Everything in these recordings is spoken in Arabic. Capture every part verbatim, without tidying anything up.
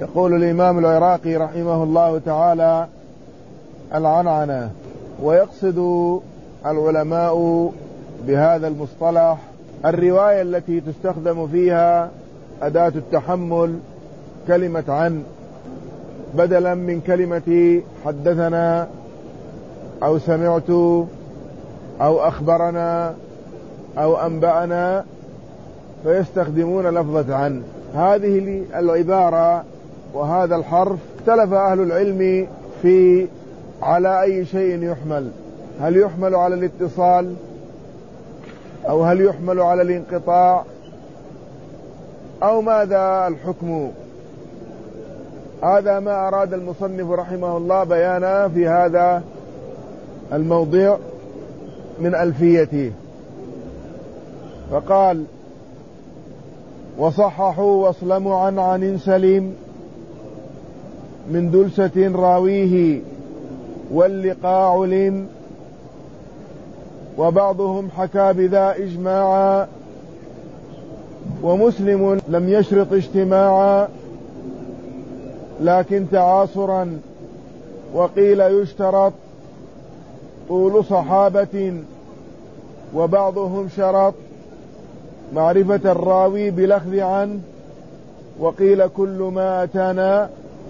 يقول الإمام العراقي رحمه الله تعالى: العنعنة. ويقصد العلماء بهذا المصطلح الرواية التي تستخدم فيها أداة التحمل كلمة عن، بدلا من كلمة حدثنا أو سمعت أو أخبرنا أو أنبأنا، فيستخدمون لفظة عن. هذه العبارة وهذا الحرف اختلف أهل العلم في على أي شيء يحمل، هل يحمل على الاتصال أو هل يحمل على الانقطاع أو ماذا الحكم. هذا ما أراد المصنف رحمه الله بيانا في هذا الموضوع من ألفيته، فقال: وصححوا وصل معنعن سليم من دلسة راويه واللقاء علم، وبعضهم حكى بذا إجماعا، ومسلم لم يشرط اجتماعا لكن تعاصرا، وقيل يشترط طول صحابة، وبعضهم شرط معرفة الراوي بلخذ عنه، وقيل كل ما أتانا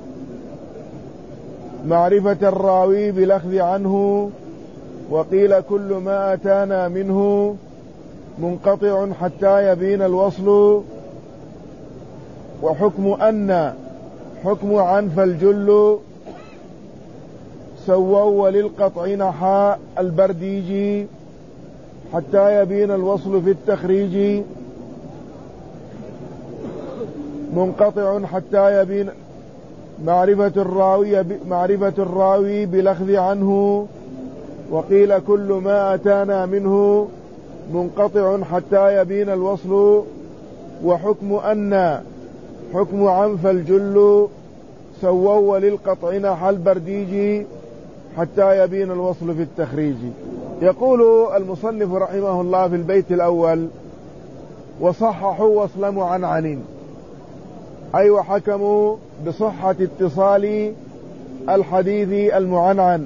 معرفة الراوي بلخذ عنه، وقيل كل ما أتانا منه منقطع حتى يبين الوصل، وحكم أن حكم عن فالجل سووا وللقطع نحى البرديجي حتى يبين الوصل في التخريج، منقطع حتى يبين معرفة الراوي معرفة الراوي بلخذ عنه، وقيل كل ما أتانا منه منقطع حتى يبين الوصل، وحكم أن حكم عن فالجل سووا وللقطع نحى البرديجي حتى يبين الوصل في التخريج. يقول المصنف رحمه الله في البيت الأول: وصححوا وصل معنعن، أي وحكموا بصحة اتصال الحديث المعنعن،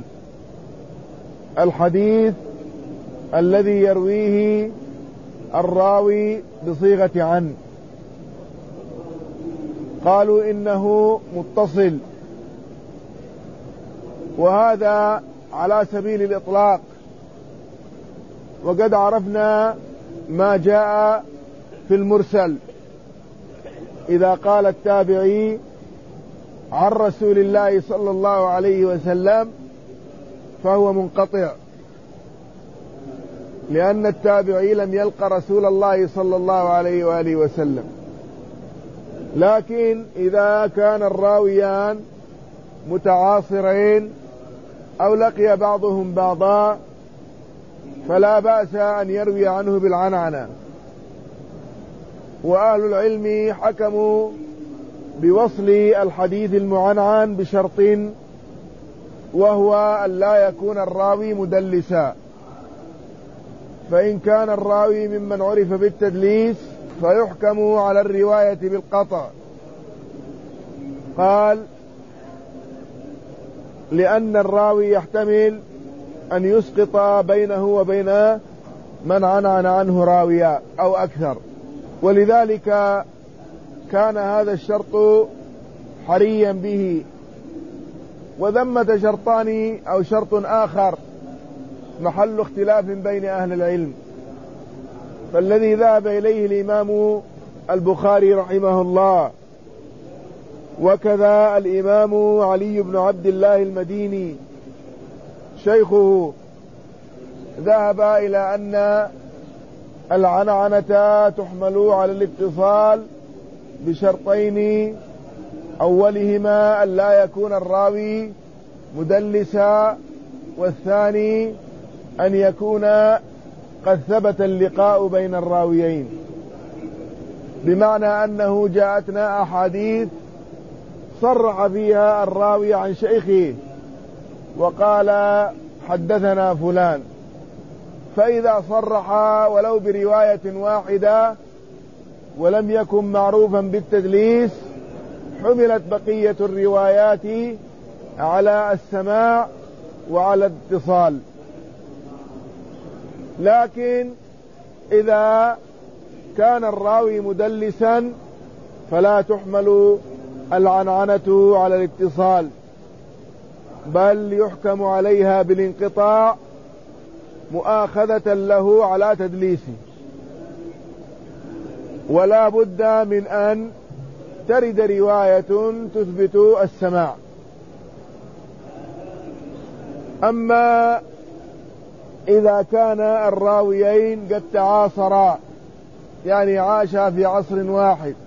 الحديث الذي يرويه الراوي بصيغة عن، قالوا إنه متصل، وهذا على سبيل الإطلاق، وقد عرفنا ما جاء في المرسل إذا قال التابعي عن رسول الله صلى الله عليه وسلم فهو منقطع، لأن التابعي لم يلقى رسول الله صلى الله عليه وآله وسلم. لكن إذا كان الراويان متعاصرين أو لقي بعضهم بعضا فلا بأس أن يروي عنه بالعنعنة. وأهل العلم حكموا بوصل الحديث المعنعن بشرط، وهو أن لا يكون الراوي مدلسا، فإن كان الراوي ممن عرف بالتدليس فيحكم على الرواية بالقطع. قال: لأن الراوي يحتمل أن يسقط بينه وبين من عنعن عنه راويا أو أكثر، ولذلك كان هذا الشرط حريا به. وذمة شرطان أو شرط آخر محل اختلاف بين أهل العلم، فالذي ذهب إليه الإمام البخاري رحمه الله وكذا الإمام علي بن عبد الله المديني شيخه، ذهب إلى أن العنعنة تحمل على الاتصال بشرطين: أولهما أن لا يكون الراوي مدلسا، والثاني أن يكون قد ثبت اللقاء بين الراويين، بمعنى أنه جاءتنا أحاديث صرح فيها الراوي عن شيخه وقال حدثنا فلان، فإذا صرح ولو برواية واحدة ولم يكن معروفا بالتدليس حملت بقية الروايات على السماع وعلى الاتصال. لكن إذا كان الراوي مدلسا فلا تحمل العنعنة على الاتصال، بل يحكم عليها بالانقطاع مؤاخذة له على تدليسه، ولا بد من أن ترد رواية تثبت السماع. أما إذا كان الراويين قد تعاصرا، يعني عاشا في عصر واحد،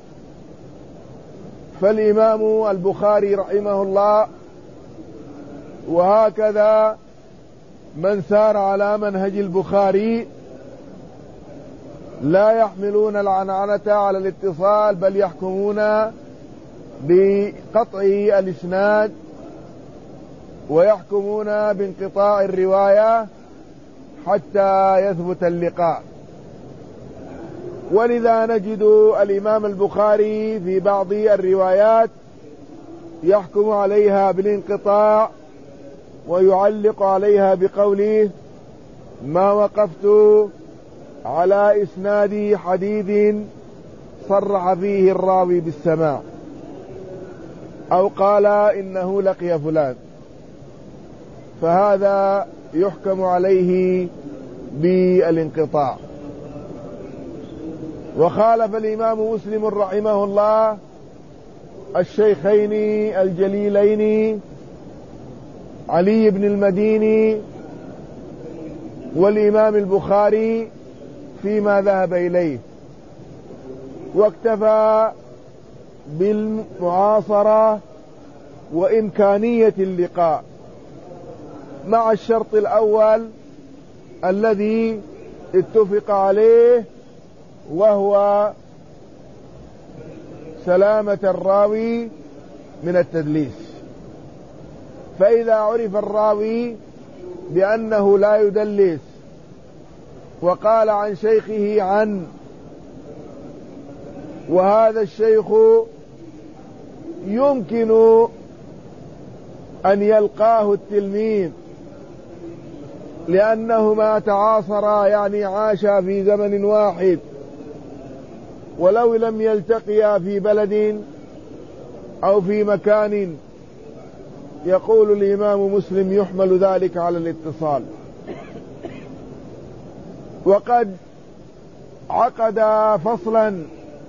فالإمام البخاري رحمه الله وهكذا من سار على منهج البخاري لا يحملون العنعنة على الاتصال، بل يحكمون بقطع الإسناد ويحكمون بانقطاع الرواية حتى يثبت اللقاء. ولذا نجد الإمام البخاري في بعض الروايات يحكم عليها بالانقطاع ويعلق عليها بقوله: ما وقفت على إسناد حديث صرح فيه الراوي بالسماع، أو قال إنه لقي فلان، فهذا يحكم عليه بالانقطاع. وخالف الإمام مسلم رحمه الله الشيخين الجليلين علي بن المديني والإمام البخاري فيما ذهب إليه، واكتفى بالمعاصرة وإمكانية اللقاء مع الشرط الأول الذي اتفق عليه، وهو سلامة الراوي من التدليس. فإذا عرف الراوي بأنه لا يدلس وقال عن شيخه عن، وهذا الشيخ يمكن أن يلقاه التلميذ لأنهما تعاصرا، يعني عاشا في زمن واحد، ولو لم يلتقيا في بلد أو في مكان، يقول الإمام مسلم يحمل ذلك على الاتصال. وقد عقد فصلا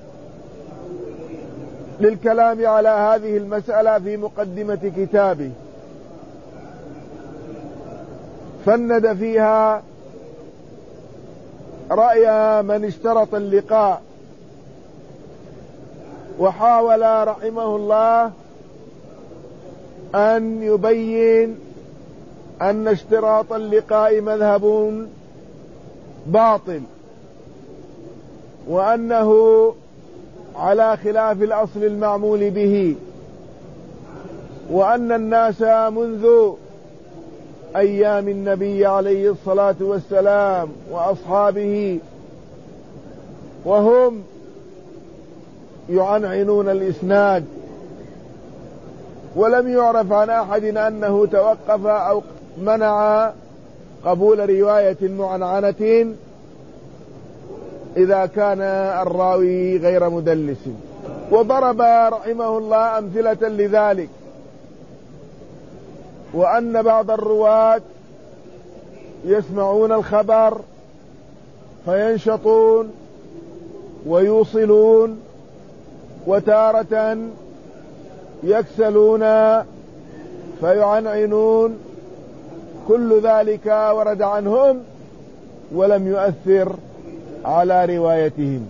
للكلام على هذه المسألة في مقدمة كتابه، فند فيها رأي من اشترط اللقاء، وحاول رحمه الله أن يبين أن اشتراط اللقاء مذهب باطل، وأنه على خلاف الأصل المعمول به، وأن الناس منذ أيام النبي عليه الصلاة والسلام وأصحابه وهم يعنعنون الإسناد، ولم يعرف عن أحد أنه توقف أو منع قبول رواية معنعنة إذا كان الراوي غير مدلس. وضرب رحمه الله أمثلة لذلك، وأن بعض الرواة يسمعون الخبر فينشطون ويوصلون، وتارة يكسلون فيعنعنون، كل ذلك ورد عنهم ولم يؤثر على روايتهم،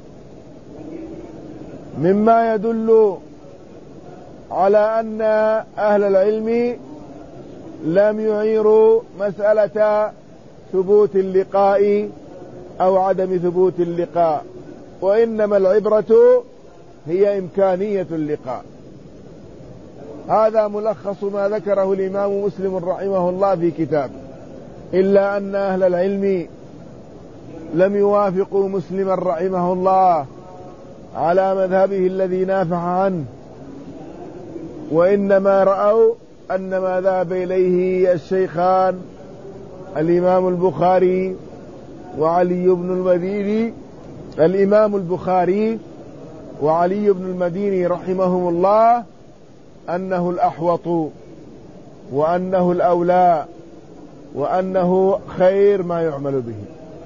مما يدل على أن أهل العلم لم يعيروا مسألة ثبوت اللقاء أو عدم ثبوت اللقاء، وإنما العبرة هي إمكانية اللقاء. هذا ملخص ما ذكره الإمام مسلم رحمه الله في كتابه، إلا أن أهل العلم لم يوافقوا مسلما رحمه الله على مذهبه الذي نافح عنه، وإنما رأوا أن ما ذهب إليه الشيخان الإمام البخاري وعلي بن المديني الإمام البخاري وعلي بن المديني رحمهم الله أنه الأحوط وأنه الأولى وأنه خير ما يعمل به.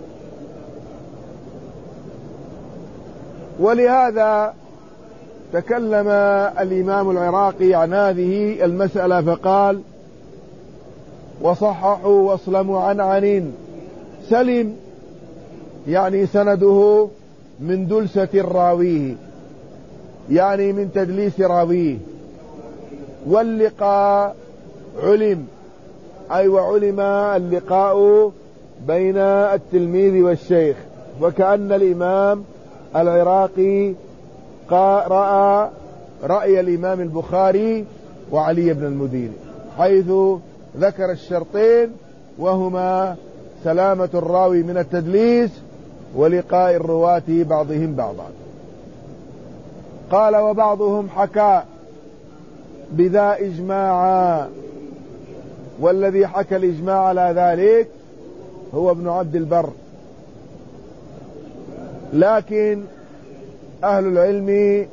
ولهذا تكلم الإمام العراقي عن هذه المسألة فقال: وصححوا وصل معنعن سلم، يعني سنده من دلسة راويه، يعني من تدليس راويه. واللقاء علم، أي وعلم اللقاء بين التلميذ والشيخ. وكأن الإمام العراقي رأى رأي الإمام البخاري وعلي بن المديني، حيث ذكر الشرطين وهما سلامة الراوي من التدليس ولقاء الرواة بعضهم بعضا. قال: وبعضهم حكى بذا إجماعا، والذي حكى الإجماع على ذلك هو ابن عبد البر. لكن أهل العلم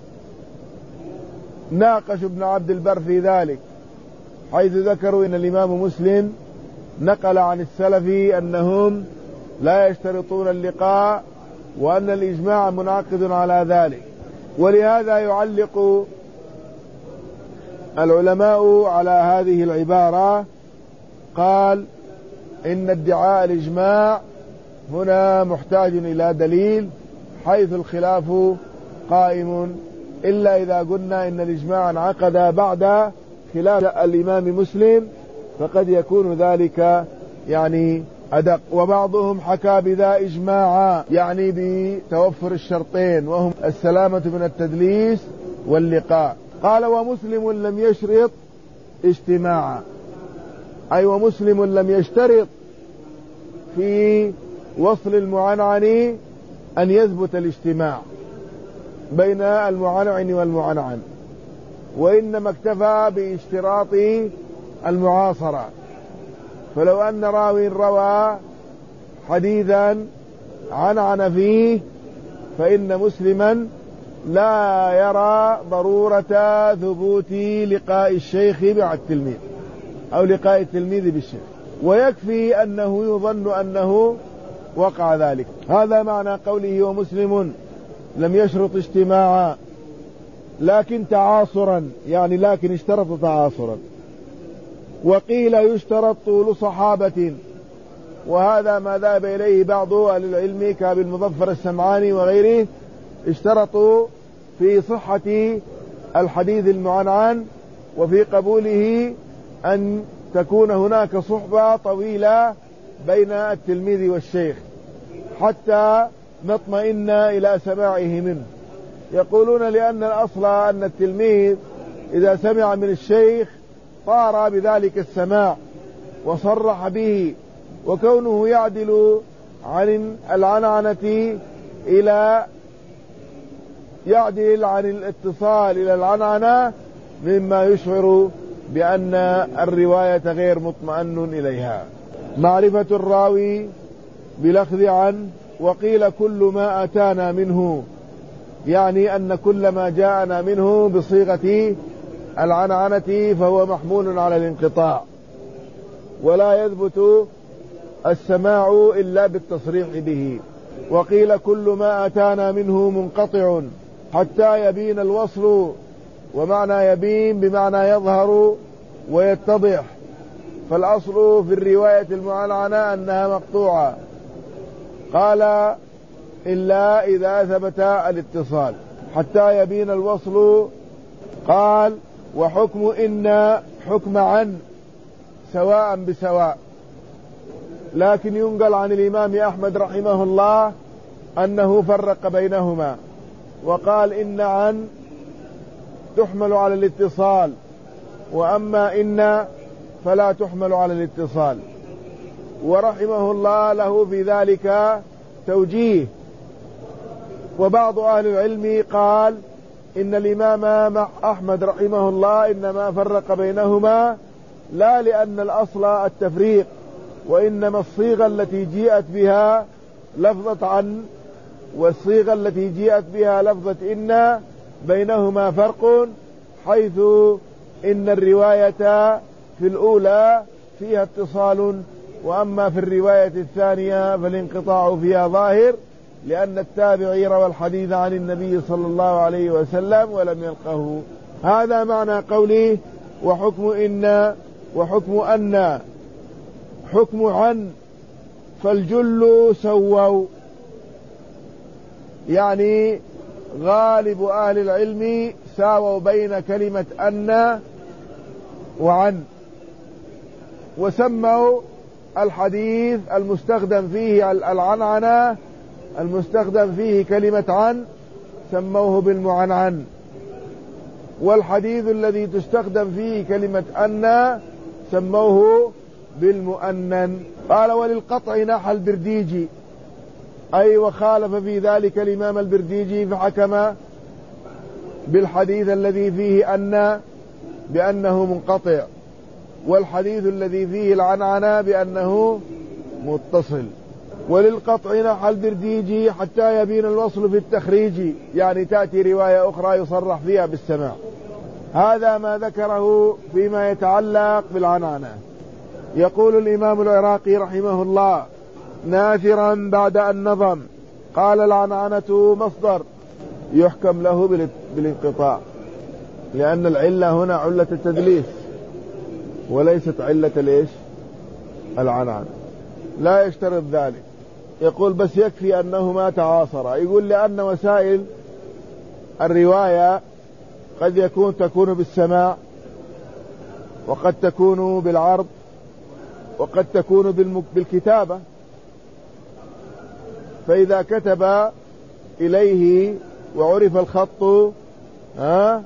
ناقشوا ابن عبد البر في ذلك، حيث ذكروا أن الإمام مسلم نقل عن السلف أنهم لا يشترطون اللقاء، وأن الإجماع منعقد على ذلك. ولهذا يعلق العلماء على هذه العبارة، قال: إن ادعاء الإجماع هنا محتاج إلى دليل، حيث الخلاف قائم، إلا إذا قلنا إن الإجماع انعقد بعد خلاف الإمام مسلم، فقد يكون ذلك يعني أدق. وبعضهم حكى بذا إجماعا، يعني بتوفر الشرطين وهم السلامة من التدليس واللقاء. قال: ومسلم لم يشرط اجتماعا، أي ومسلم لم يشترط في وصل المعنعن أن يثبت الاجتماع بين المعنعن والمعنعن، وإنما اكتفى باشتراط المعاصرة. فلو أن راوي روى حديثا عنعن فيه، فإن مسلما لا يرى ضرورة ثبوت لقاء الشيخ مع التلميذ أو لقاء التلميذ بالشيخ، ويكفي أنه يظن أنه وقع ذلك. هذا معنى قوله: ومسلم لم يشرط اجتماعا، لكن تعاصرا، يعني لكن اشترط تعاصرا. وقيل يشترط طول صحابة، وهذا ما ذهب إليه بعض أهل العلم كأبي المظفر السمعاني وغيره، اشترطوا في صحة الحديث المعنعن وفي قبوله أن تكون هناك صحبة طويلة بين التلميذ والشيخ حتى نطمئن إلى سماعه منه. يقولون لأن الأصل أن التلميذ إذا سمع من الشيخ طار بذلك السماع وصرح به، وكونه يعدل عن العنعنة إلى يعدل عن الاتصال إلى العنعنة مما يشعر بأن الرواية غير مطمئن إليها. معرفة الراوي بلفظ عن. وقيل كل ما أتانا منه، يعني أن كل ما جاءنا منه بصيغة العنعنة فهو محمول على الانقطاع، ولا يثبت السماع إلا بالتصريح به. وقيل كل ما أتانا منه منقطع حتى يبين الوصل، ومعنى يبين بمعنى يظهر ويتضح، فالأصل في الرواية المعنعنة أنها مقطوعة. قال: إلا إذا ثبت الاتصال حتى يبين الوصل. قال: وحكم إن حكم عن سواء بسواء. لكن ينقل عن الإمام أحمد رحمه الله أنه فرق بينهما، وقال: إن عن تحمل على الاتصال، وأما إن فلا تحمل على الاتصال. ورحمه الله له في ذلك توجيه. وبعض أهل العلم قال إن الإمام أحمد رحمه الله إنما فرق بينهما لا لأن الأصل التفريق، وإنما الصيغة التي جيءت بها لفظة عن والصيغة التي جيءت بها لفظة إن بينهما فرق، حيث إن الرواية في الأولى فيها اتصال، وأما في الرواية الثانية فالانقطاع فيها ظاهر، لأن التابعي روى الحديث عن النبي صلى الله عليه وسلم ولم يلقه. هذا معنى قوله وحكم إن وحكم أن. حكم عن فالجل سووا، يعني غالب أهل العلم ساووا بين كلمة أن وعن، وسموا الحديث المستخدم فيه العنعنة المستخدم فيه كلمة عن سموه بالمعنعن، والحديث الذي تستخدم فيه كلمة أن سموه بالمؤنن. قال وللقطع نحى البرديجي، أي وخالف في ذلك الإمام البرديجي فحكم بالحديث الذي فيه أن بأنه منقطع، والحديث الذي فيه العنعنة بأنه متصل. وللقطع نحى البرديجي حتى يبين الوصل في التخريج، يعني تأتي رواية أخرى يصرح فيها بالسماع. هذا ما ذكره فيما يتعلق بالعنعنة. يقول الإمام العراقي رحمه الله ناثرا بعد أن نظم، قال العنعنة مصدر يحكم له بالانقطاع، لأن العلة هنا علة التدليس وليست علة ليش العنعنة، لا يشترط ذلك. يقول بس يكفي أنهما تعاصرا. يقول لأن وسائل الرواية قد يكون تكون بالسماع، وقد تكون بالعرض، وقد تكون بالكتابة، فإذا كتب إليه وعرف الخط ها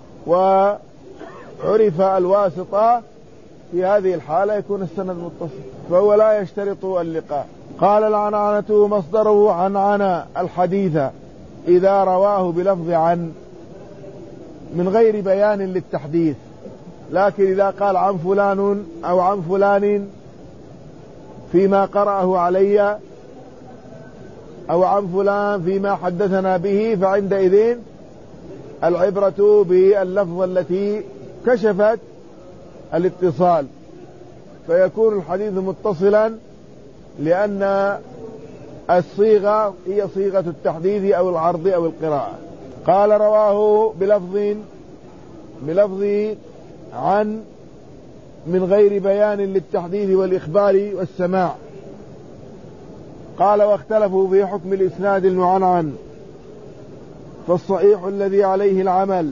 وعرف الواسطة، في هذه الحالة يكون السند متصل، فهو لا يشترط اللقاء. قال العنعنة مصدره عنعن الحديث إذا رواه بلفظ عن من غير بيان للتحديث، لكن إذا قال عن فلان أو عن فلان فيما قرأه علي أو عن فلان فيما حدثنا به، فعندئذ العبرة باللفظة التي كشفت الاتصال، فيكون الحديث متصلا لأن الصيغة هي صيغة التحديث أو العرض أو القراءة. قال رواه بلفظ بلفظ عن من غير بيان للتحديث والإخبار والسماع. قال واختلفوا في حكم الإسناد المعنعن، فالصحيح الذي عليه العمل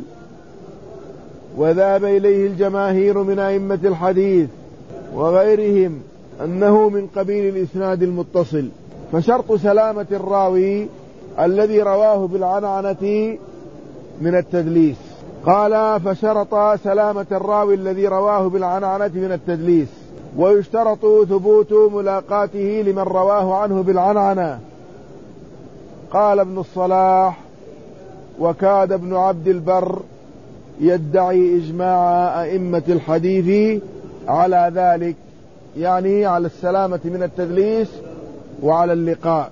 وذهب إليه الجماهير من أئمة الحديث وغيرهم أنه من قبيل الإسناد المتصل، فشرط سلامة الراوي الذي رواه بالعنعنة من التدليس. قال فشرط سلامة الراوي الذي رواه بالعنعنة من التدليس، ويشترط ثبوت ملاقاته لمن رواه عنه بالعنعنة. قال ابن الصلاح وكاد ابن عبد البر يدعي إجماع أئمة الحديث على ذلك، يعني على السلامة من التدليس وعلى اللقاء.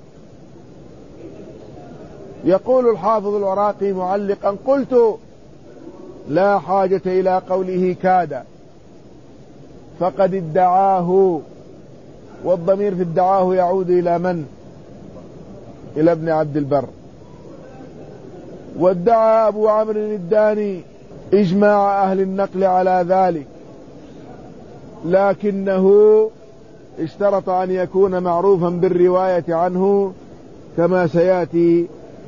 يقول الحافظ العراقي معلقا قلت لا حاجة إلى قوله كاد، فقد ادعاه، والضمير في ادعاه يعود إلى من؟ إلى ابن عبد البر. وادعى أبو عمرو الداني إجماع أهل النقل على ذلك، لكنه اشترط أن يكون معروفا بالرواية عنه كما سيأتي.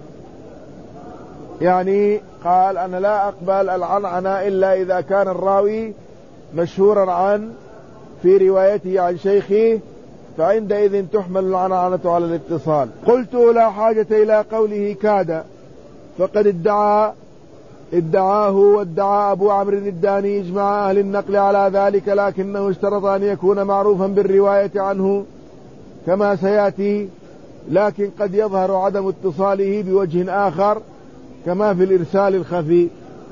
يعني قال أنا لا أقبل العنعنة إلا إذا كان الراوي مشهورا عن في روايته عن شيخه، فعندئذ تحمل العنعنة على الاتصال. قلت لا حاجة إلى قوله كاد، فقد ادعى ادعاه وادعى أبو عمرو الداني إجماع أهل النقل على ذلك، لكنه اشترط أن يكون معروفا بالرواية عنه كما سيأتي، لكن قد يظهر عدم اتصاله بوجه آخر كما في الإرسال الخفي.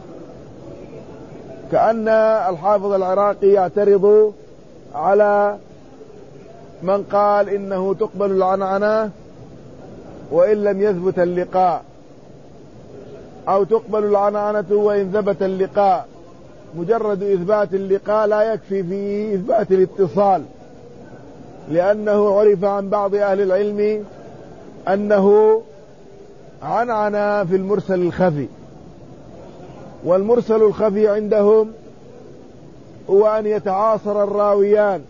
كأن الحافظ العراقي يعترض على من قال إنه تقبل العنعنة وإن لم يثبت اللقاء، أو تقبل العنعنة وإن ثبت اللقاء. مجرد إثبات اللقاء لا يكفي في إثبات الاتصال، لأنه عرف عن بعض أهل العلم أنه عنعن في المرسل الخفي، والمرسل الخفي عندهم هو أن يتعاصر الراويان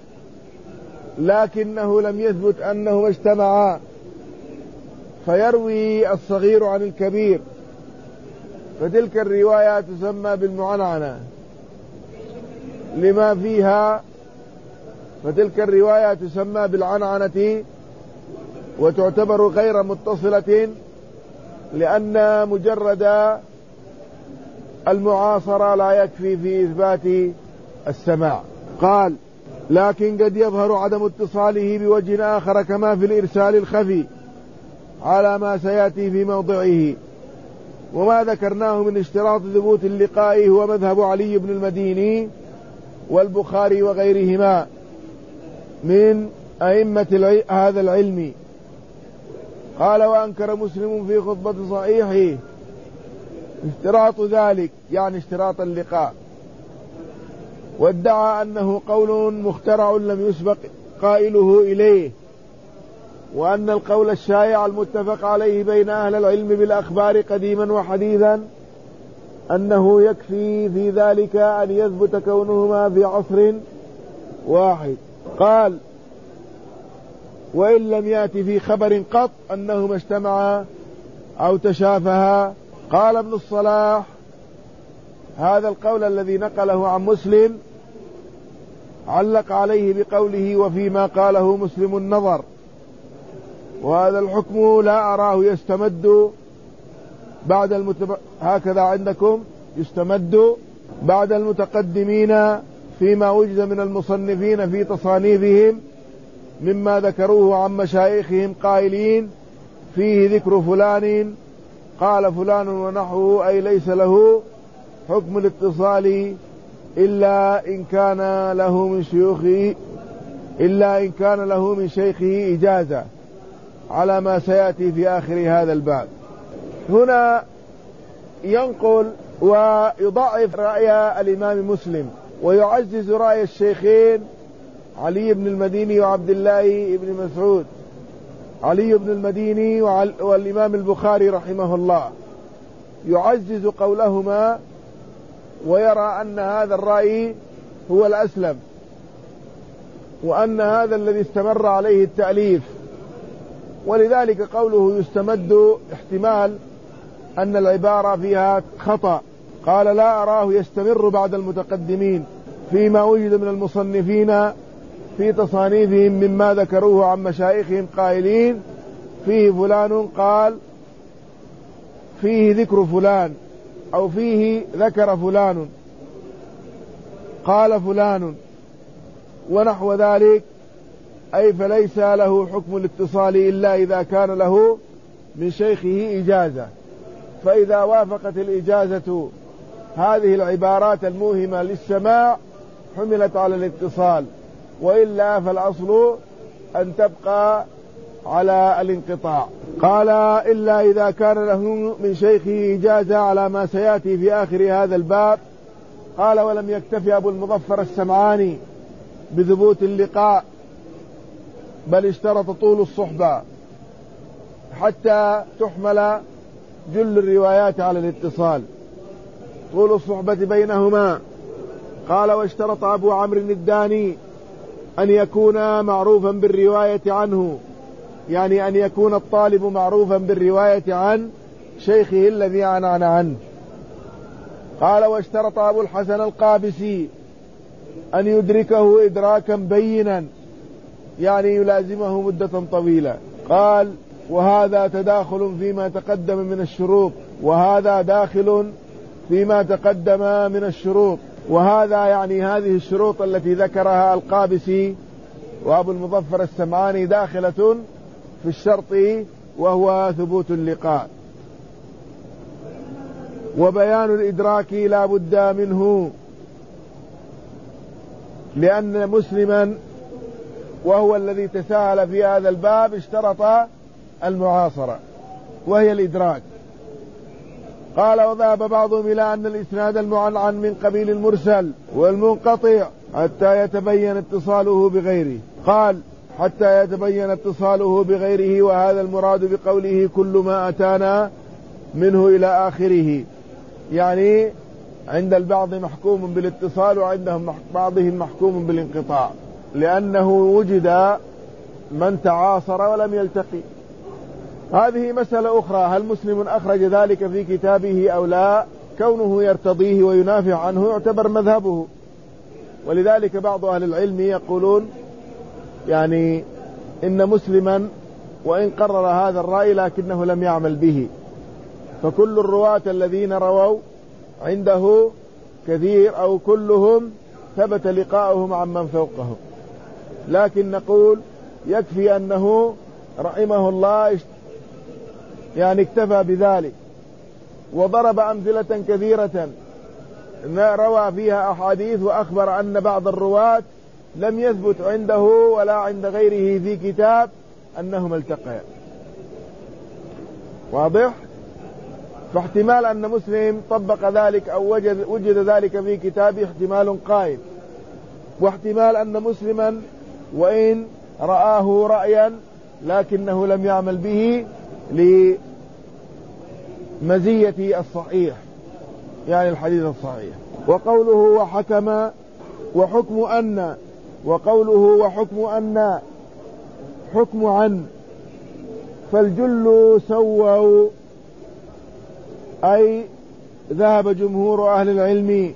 لكنه لم يثبت أنهما اجتمعا، فيروي الصغير عن الكبير، فتلك الرواية تسمى بالمعنعنة لما فيها، فتلك الرواية تسمى بالعنعنة وتعتبر غير متصلة، لأن مجرد المعاصرة لا يكفي في إثبات السماع. قال: لكن قد يظهر عدم اتصاله بوجه آخر كما في الإرسال الخفي على ما سيأتي في موضعه. وما ذكرناه من اشتراط ثبوت اللقاء هو مذهب علي بن المديني والبخاري وغيرهما من أئمة هذا العلم. قال: وأنكر مسلم في خطبة صحيحه اشتراط ذلك، يعني اشتراط اللقاء، وادعى أنه قول مخترع لم يسبق قائله إليه، وأن القول الشائع المتفق عليه بين أهل العلم بالأخبار قديما وحديثا أنه يكفي في ذلك أن يثبت كونهما في عصر واحد. قال: وإن لم يأتي في خبر قط أنهما اجتمعا أو تشافها. قال ابن الصلاح: هذا القول الذي نقله عن مسلم علق عليه بقوله: وفيما قاله مسلم النظر. وهذا الحكم لا أراه يستمد بعد المتب... هكذا عندكم يستمد بعد المتقدمين فيما وجد من المصنفين في تصانيفهم مما ذكروه عن مشايخهم قائلين فيه ذكر فلان قال فلان ونحوه، أي ليس له حكم الاتصال إلا إن كان له من شيوخه إلا إن كان له من شيخه إجازة، على ما سيأتي في آخر هذا الباب. هنا ينقل ويضعف رأي الإمام مسلم ويعزز رأي الشيخين علي بن المديني وعبد الله بن مسعود، علي بن المديني والإمام البخاري رحمه الله، يعزز قولهما ويرى أن هذا الرأي هو الأسلم، وأن هذا الذي استمر عليه التأليف. ولذلك قوله يستمد احتمال أن العبارة فيها خطأ. قال: لا أراه يستمر بعد المتقدمين فيما وجد من المصنفين في تصانيفهم مما ذكروه عن مشايخهم قائلين فيه فلان قال فيه ذكر فلان، أو فيه ذكر فلان قال فلان ونحو ذلك، أي فليس له حكم الاتصال إلا إذا كان له من شيخه إجازة. فإذا وافقت الإجازة هذه العبارات الموهمة للسماع حملت على الاتصال، وإلا فالأصل أن تبقى على الانقطاع. قال: إلا إذا كان له من شيخه إجازة، على ما سيأتي في آخر هذا الباب. قال: ولم يكتفي أبو المظفر السمعاني بثبوت اللقاء، بل اشترط طول الصحبة حتى تحمل جل الروايات على الاتصال، طول الصحبة بينهما. قال: واشترط أبو عمرو الداني أن يكون معروفا بالرواية عنه، يعني أن يكون الطالب معروفا بالرواية عن شيخه الذي عنعن عنه. قال: واشترط أبو الحسن القابسي أن يدركه إدراكا بينا، يعني يلازمه مدة طويلة. قال: وهذا تداخل فيما تقدم من الشروط، وهذا داخل فيما تقدم من الشروط، وهذا يعني هذه الشروط التي ذكرها القابسي وأبو المظفر السمعاني داخلة في الشرط، وهو ثبوت اللقاء. وبيان الإدراك لا بد منه، لأن مسلما وهو الذي تساهل في هذا الباب اشترط المعاصرة وهي الإدراك. قال وذهب بعضهم إلى أن الإسناد المعنعن من قبيل المرسل والمنقطع حتى يتبين اتصاله بغيره. قال حتى يتبين اتصاله بغيره، وهذا المراد بقوله كل ما أتانا منه إلى آخره، يعني عند البعض محكوم بالاتصال وعندهم بعضهم محكوم بالانقطاع، لأنه وجد من تعاصر ولم يلتقي. هذه مسألة أخرى، هل مسلم أخرج ذلك في كتابه أو لا؟ كونه يرتضيه وينافع عنه يعتبر مذهبه. ولذلك بعض أهل العلم يقولون يعني إن مسلما وإن قرر هذا الرأي لكنه لم يعمل به، فكل الرواة الذين رووا عنده كثير أو كلهم ثبت لقاؤهم عمن فوقهم، لكن نقول يكفي أنه رحمه الله يعني اكتفى بذلك، وضرب أمثلة كثيرة روى فيها أحاديث وأخبر أن بعض الرواة لم يثبت عنده ولا عند غيره في كتاب أنهم التقيا. واضح؟ فاحتمال أن مسلم طبق ذلك أو وجد, وجد ذلك في كتابه احتمال قائم، واحتمال أن مسلما وإن رآه رأيا لكنه لم يعمل به لمزية الصحيح، يعني الحديث الصحيح. وقوله وحكم وحكم أن، وقوله وحكم أن حكم عن، فالجل سووا، أي ذهب جمهور أهل العلم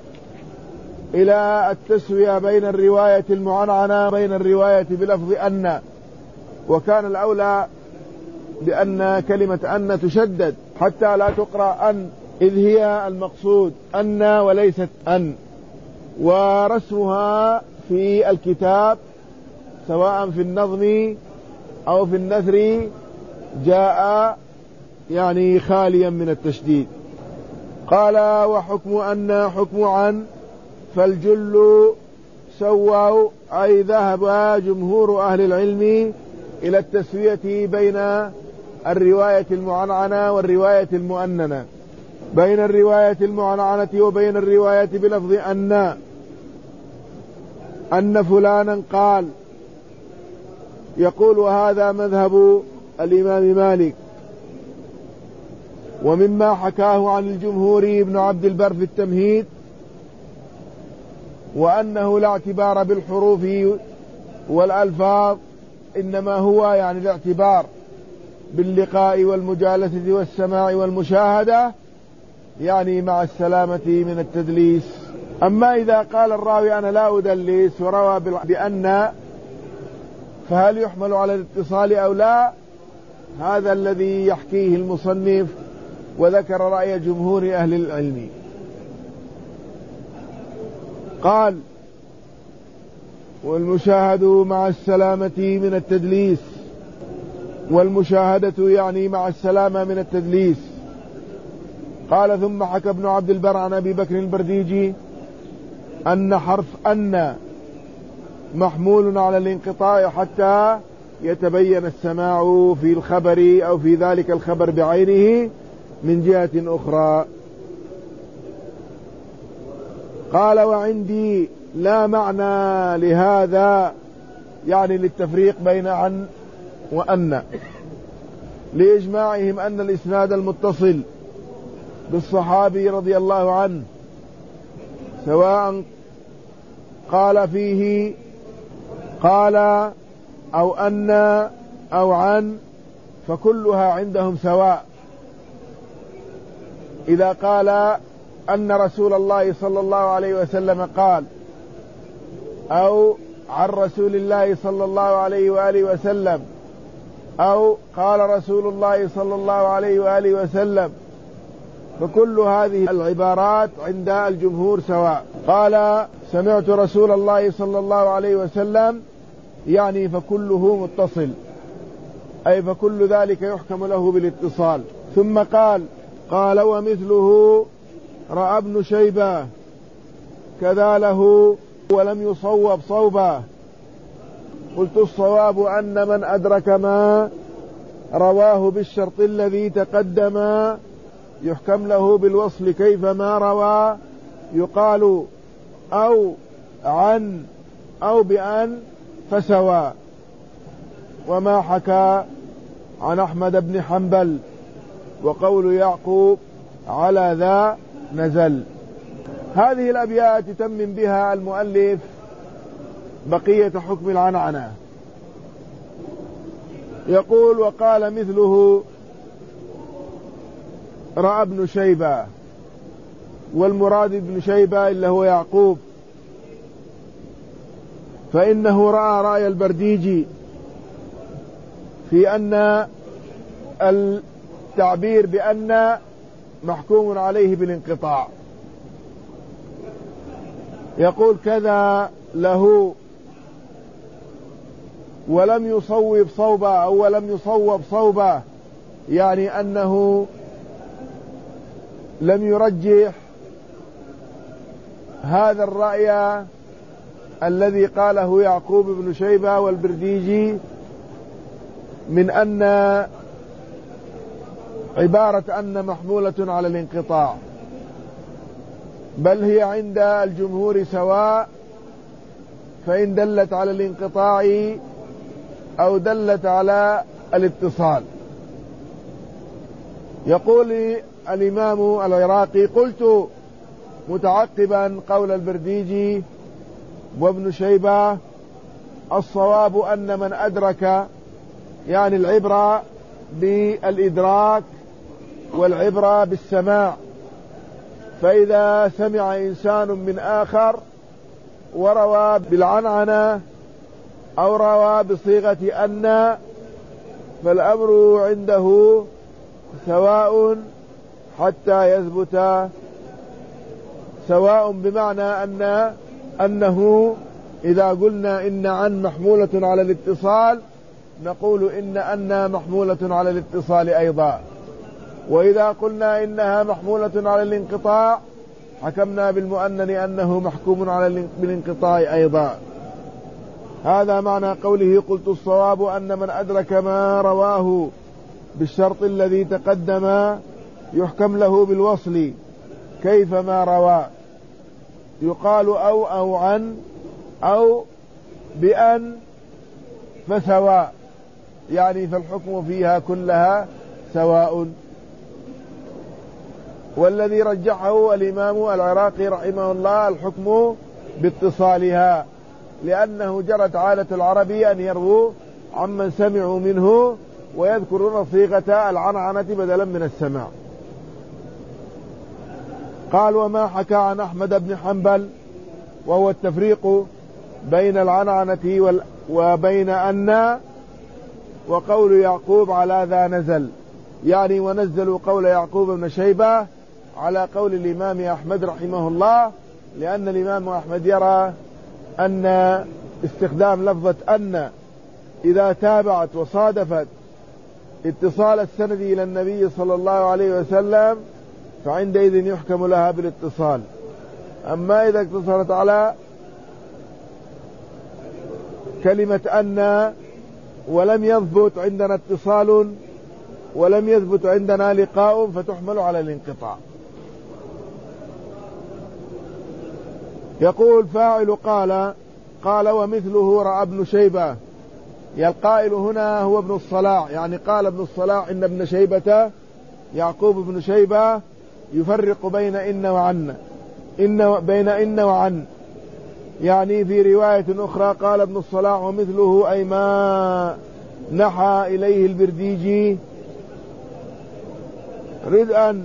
إلى التسوية بين الرواية المعنعنة بين الرواية بلفظ أن، وكان الأولى بأن كلمة أن تشدد حتى لا تقرأ أن، إذ هي المقصود أن وليست أن، ورسمها في الكتاب سواء في النظم أو في النثر جاء يعني خاليا من التشديد. قال وحكم أن حكم عن، فالجل سووا، أي ذهب جمهور أهل العلم إلى التسوية بين الرواية المعنعنة والرواية المؤننة، بين الرواية المعنعنة وبين الرواية بلفظ أن، أن فلانا قال، يقول هذا مذهب الإمام مالك. ومما حكاه عن الجمهور ابن عبد البر في التمهيد، وأنه لا اعتبار بالحروف والألفاظ، إنما هو يعني الاعتبار باللقاء والمجالسة والسماع والمشاهدة، يعني مع السلامة من التدليس. أما إذا قال الراوي أنا لا أدلس وروى بأن، فهل يحمل على الاتصال أو لا؟ هذا الذي يحكيه المصنف، وذكر رأي جمهور أهل العلم. قال والمشاهد مع السلامة من التدليس، والمشاهدة يعني مع السلامة من التدليس. قال ثم حكى ابن عبد البر عن أبي بكر البرديجي أن حرف أن محمول على الانقطاع حتى يتبين السماع في الخبر أو في ذلك الخبر بعينه من جهة أخرى. قال وعندي لا معنى لهذا، يعني للتفريق بين عن وأن، لإجماعهم أن الإسناد المتصل بالصحابي رضي الله عنه سواء قال فيه قال أو أن أو عن، فكلها عندهم سواء. إذا قال أن رسول الله صلى الله عليه وسلم قال، أو عن رسول الله صلى الله عليه وآله وسلم، أو قال رسول الله صلى الله عليه وآله وسلم، فكل هذه العبارات عند الجمهور سواء. قال سمعت رسول الله صلى الله عليه وسلم، يعني فكله متصل، أي فكل ذلك يحكم له بالاتصال. ثم قال قال ومثله رأى ابن شيبة كذا له ولم يصوب صوبا. قلت الصواب أن من أدرك ما رواه بالشرط الذي تقدم يحكم له بالوصل كيفما روى، يقال أو عن أو بأن فسوى. وما حكى عن أحمد بن حنبل وقول يعقوب على ذا نزل. هذه الأبيات يتمم بها المؤلف بقية حكم العنعنة. يقول وقال مثله رأى ابن شيبة، والمراد ابن شيبة اللي هو يعقوب، فإنه رأى رأي البرديجي في أن التعبير بأن محكوم عليه بالانقطاع. يقول كذا له ولم يصوب صوبا أو ولم يصوب صوبا، يعني أنه لم يرجح هذا الرأي الذي قاله يعقوب بن شيبة والبرديجي من أن عبارة أن محمولة على الانقطاع، بل هي عند الجمهور سواء، فإن دلت على الانقطاع أو دلت على الاتصال. يقول الإمام العراقي قلت متعقبا قول البرديجي وابن شيبة الصواب أن من أدرك، يعني العبرة بالإدراك والعبرة بالسماع، فإذا سمع إنسان من آخر وروى بالعنعنة أو روى بصيغة أن، فالأمر عنده سواء حتى يثبت، سواء بمعنى أن أنه إذا قلنا إن عن محمولة على الاتصال نقول إن أن محمولة على الاتصال أيضا، وإذا قلنا إنها محمولة على الانقطاع حكمنا بالمؤنن أنه محكوم على بالانقطاع أيضا. هذا معنى قوله قلت الصواب أن من أدرك ما رواه بالشرط الذي تقدم يحكم له بالوصل كيفما روى، يقال أو أو عن أو بأن فسواء، يعني فالحكم فيها كلها سواء. والذي رجحه الإمام العراقي رحمه الله الحكم باتصالها، لأنه جرت عادة العرب أن يرووا عمن سمعوا منه ويذكرون صيغة العنعنة بدلا من السماع. قال وما حكى عن أحمد بن حنبل، وهو التفريق بين العنعنة وبين أن، وقول يعقوب على ذا نزل، يعني ونزلوا قول يعقوب بن شيبة على قول الإمام أحمد رحمه الله، لأن الإمام أحمد يرى أن استخدام لفظة أن إذا تابعت وصادفت اتصال السند إلى النبي صلى الله عليه وسلم فعندئذ يحكم لها بالاتصال. أما إذا اقتصرت على كلمة أن ولم يثبت عندنا اتصال ولم يثبت عندنا لقاء فتحمل على الانقطاع. يقول فاعل قال قال ومثله رأى ابن شيبة، القائل هنا هو ابن الصلاح، يعني قال ابن الصلاح إن ابن شيبة يعقوب بن شيبة يفرق بين إن وعن، إن بين إن وعن، يعني في رواية أخرى قال ابن الصلاح ومثله أي ما نحى إليه البرديجي ردءا،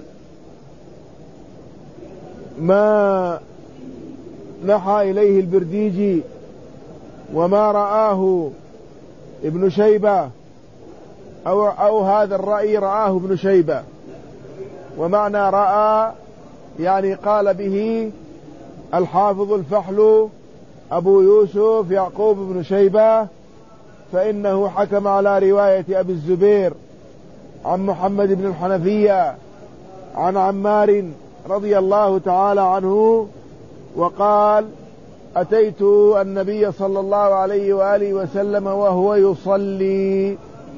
ما نحى إليه البرديجي وما رآه ابن شيبة، أو, أو هذا الرأي رآه ابن شيبة، ومعنى رأى يعني قال به الحافظ الفحل أبو يوسف يعقوب بن شيبة، فإنه حكم على رواية أبي الزبير عن محمد بن الحنفية عن عمار رضي الله تعالى عنه وقال: أتيت النبي صلى الله عليه وآله وسلم وهو يصلي،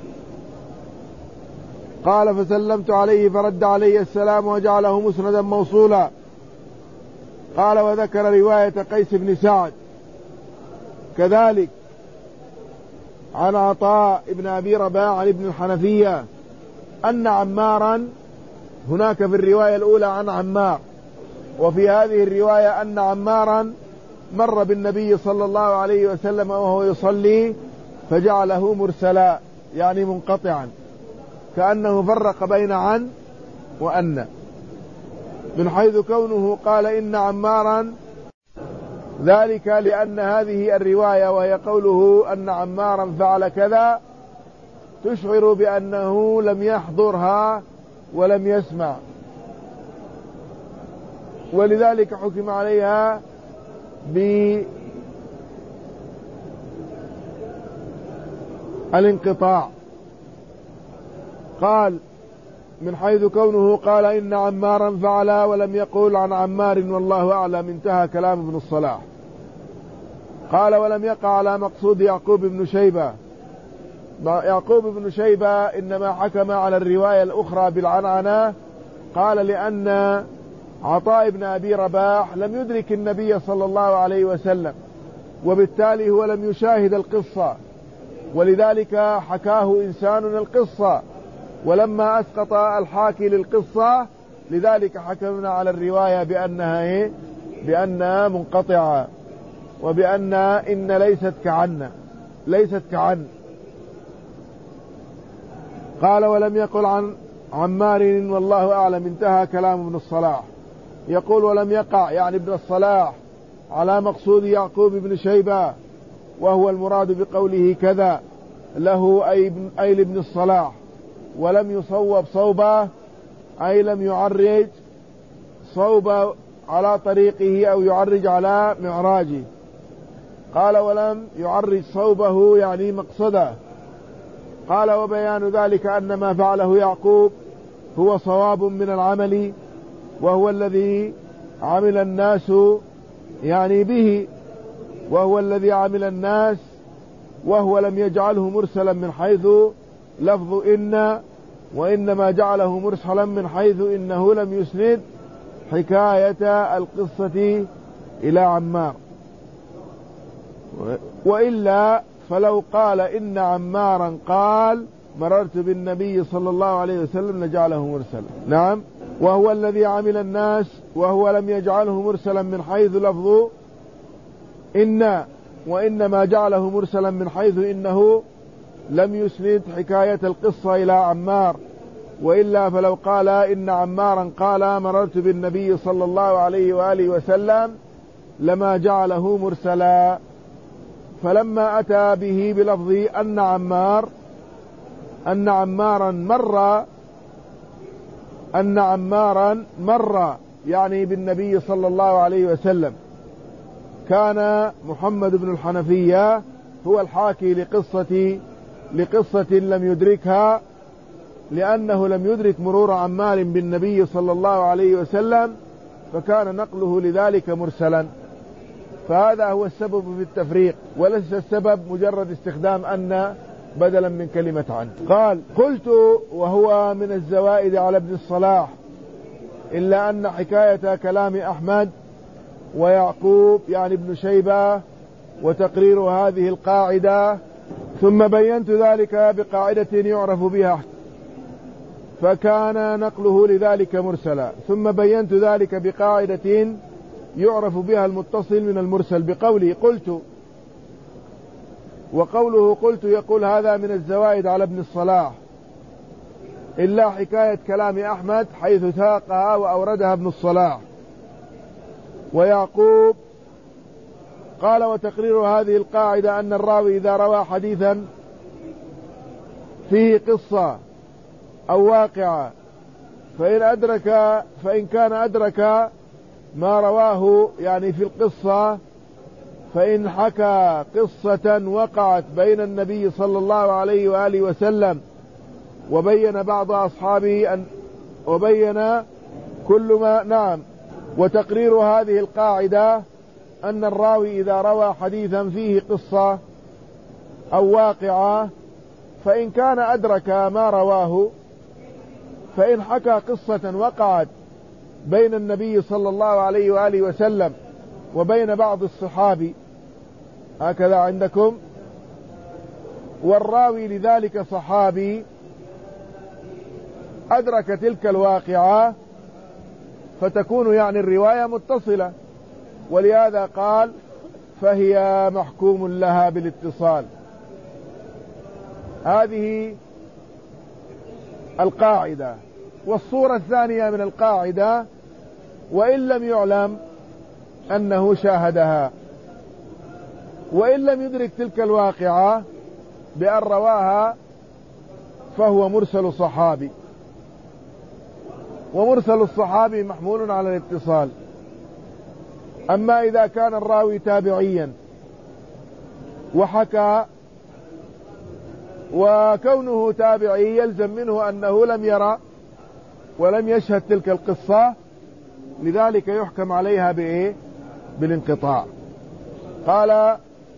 قال: فسلمت عليه فرد علي السلام وجعله مسندا موصولا. قال: وذكر رواية قيس بن سعد كذلك عن عطاء بن أبي رباح عن ابن الحنفية أن عمارا، هناك في الرواية الأولى عن عمار، وفي هذه الرواية أن عمارا مر بالنبي صلى الله عليه وسلم وهو يصلي فجعله مرسلا، يعني منقطعا، كأنه فرق بين عن وأن، من حيث كونه قال إن عمارا، ذلك لأن هذه الرواية وهي قوله أن عمارا فعل كذا تشعر بأنه لم يحضرها ولم يسمع، ولذلك حكم عليها بالانقطاع. قال من حيث كونه قال إن عمارا فعل ولم يقول عن عمار والله أعلم، انتهى كلام ابن الصلاح. قال: ولم يقع على مقصود يعقوب بن شيبة. يعقوب بن شيبة إنما حكم على الرواية الأخرى بالعنعنة، قال: لأن عطاء بن أبي رباح لم يدرك النبي صلى الله عليه وسلم، وبالتالي هو لم يشاهد القصة، ولذلك حكاه إنسان القصة، ولما أسقط الحاكي للقصة لذلك حكمنا على الرواية بأنها إيه؟ بأنها منقطعة، وبأن إن ليست كعن ليست كعن. قال: ولم يقل عن عمار والله أعلم، انتهى كلام ابن الصلاح. يقول: ولم يقع يعني ابن الصلاح على مقصود يعقوب بن شيبة، وهو المراد بقوله كذا له أي, أي لابن الصلاح، ولم يصوب صوبه أي لم يعرج صوب على طريقه أو يعرج على معراجه. قال: ولم يعرج صوبه يعني مقصده. قال: وبيان ذلك أن ما فعله يعقوب هو صواب من العمل، وهو الذي عمل الناس يعني به، وهو الذي عمل الناس، وهو لم يجعله مرسلا من حيث لفظ إن، وإنما جعله مرسلا من حيث إنه لم يسند حكاية القصة إلى عمار، وإلا فلو قال إن عمارا قال مررت بالنبي صلى الله عليه وسلم لجعله مرسلا. نعم، وهو الذي عمل الناس، وهو لم يجعله مرسلا من حيث لفظ إن، وإنما جعله مرسلا من حيث إنه لم يسند حكاية القصة إلى عمار، وإلا فلو قال إن عمارا قال مررت بالنبي صلى الله عليه وآله وسلم لما جعله مرسلا. فلما أتى به بلفظ أن عمار أن عمارا مر أن عمارا مر يعني بالنبي صلى الله عليه وسلم، كان محمد بن الحنفية هو الحاكي لقصة لقصة لم يدركها، لأنه لم يدرك مرور عمار بالنبي صلى الله عليه وسلم، فكان نقله لذلك مرسلا. فهذا هو السبب في التفريق، وليس السبب مجرد استخدام أن بدلا من كلمة عن. قال: قلت وهو من الزوائد على ابن الصلاح، إلا أن حكاية كلام أحمد ويعقوب يعني ابن شيبة وتقرير هذه القاعدة، ثم بينت ذلك بقاعدة يعرف بها، فكان نقله لذلك مرسلا، ثم بينت ذلك بقاعدة يعرف بها المتصل من المرسل بقولي قلت. وقوله قلت يقول هذا من الزوائد على ابن الصلاح، إلا حكاية كلام أحمد حيث ساقها وأوردها ابن الصلاح. ويعقوب قال: وتقرير هذه القاعدة أن الراوي إذا روى حديثا فيه قصة أو واقعة فإن أدرك فإن كان أدرك ما رواه يعني في القصة، فإن حكى قصة وقعت بين النبي صلى الله عليه وآله وسلم وبين بعض أصحابه أن وبين كل ما نعم. وتقرير هذه القاعدة أن الراوي إذا روى حديثا فيه قصة أو واقعة فإن كان أدرك ما رواه، فإن حكى قصة وقعت بين النبي صلى الله عليه وآله وسلم وبين بعض الصحابي هكذا عندكم، والراوي لذلك صحابي أدرك تلك الواقعة، فتكون يعني الرواية متصلة، ولهذا قال فهي محكوم لها بالاتصال. هذه القاعدة. والصورة الثانية من القاعدة وإن لم يعلم أنه شاهدها، وإن لم يدرك تلك الواقعة بأن رواها، فهو مرسل صحابي، ومرسل الصحابي محمول على الاتصال. أما إذا كان الراوي تابعيا وحكى، وكونه تابعي يلزم منه أنه لم يرى ولم يشهد تلك القصة، لذلك يحكم عليها بإيه؟ بالانقطاع. قال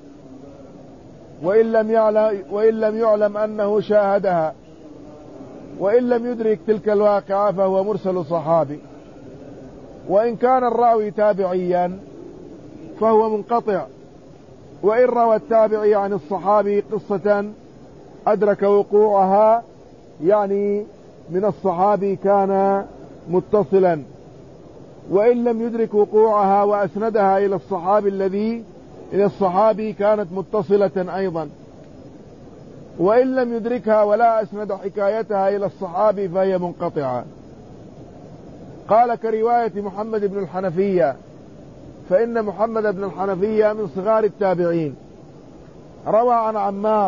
وإن لم يعلم, وإن لم يعلم أنه شاهدها وإن لم يدرك تلك الواقعة فهو مرسل صحابي. وإن كان الراوي تابعيا فهو منقطع، وإن روى التابعي عن الصحابي قصة أدرك وقوعها يعني من الصحابي كان متصلا، وإن لم يدرك وقوعها وأسندها إلى الصحابي الذي إلى الصحابي كانت متصلة أيضا، وإن لم يدركها ولا أسند حكايتها إلى الصحابي فهي منقطعة. قال كرواية محمد بن الحنفية، فإن محمد بن الحنفية من صغار التابعين، روى عن عمار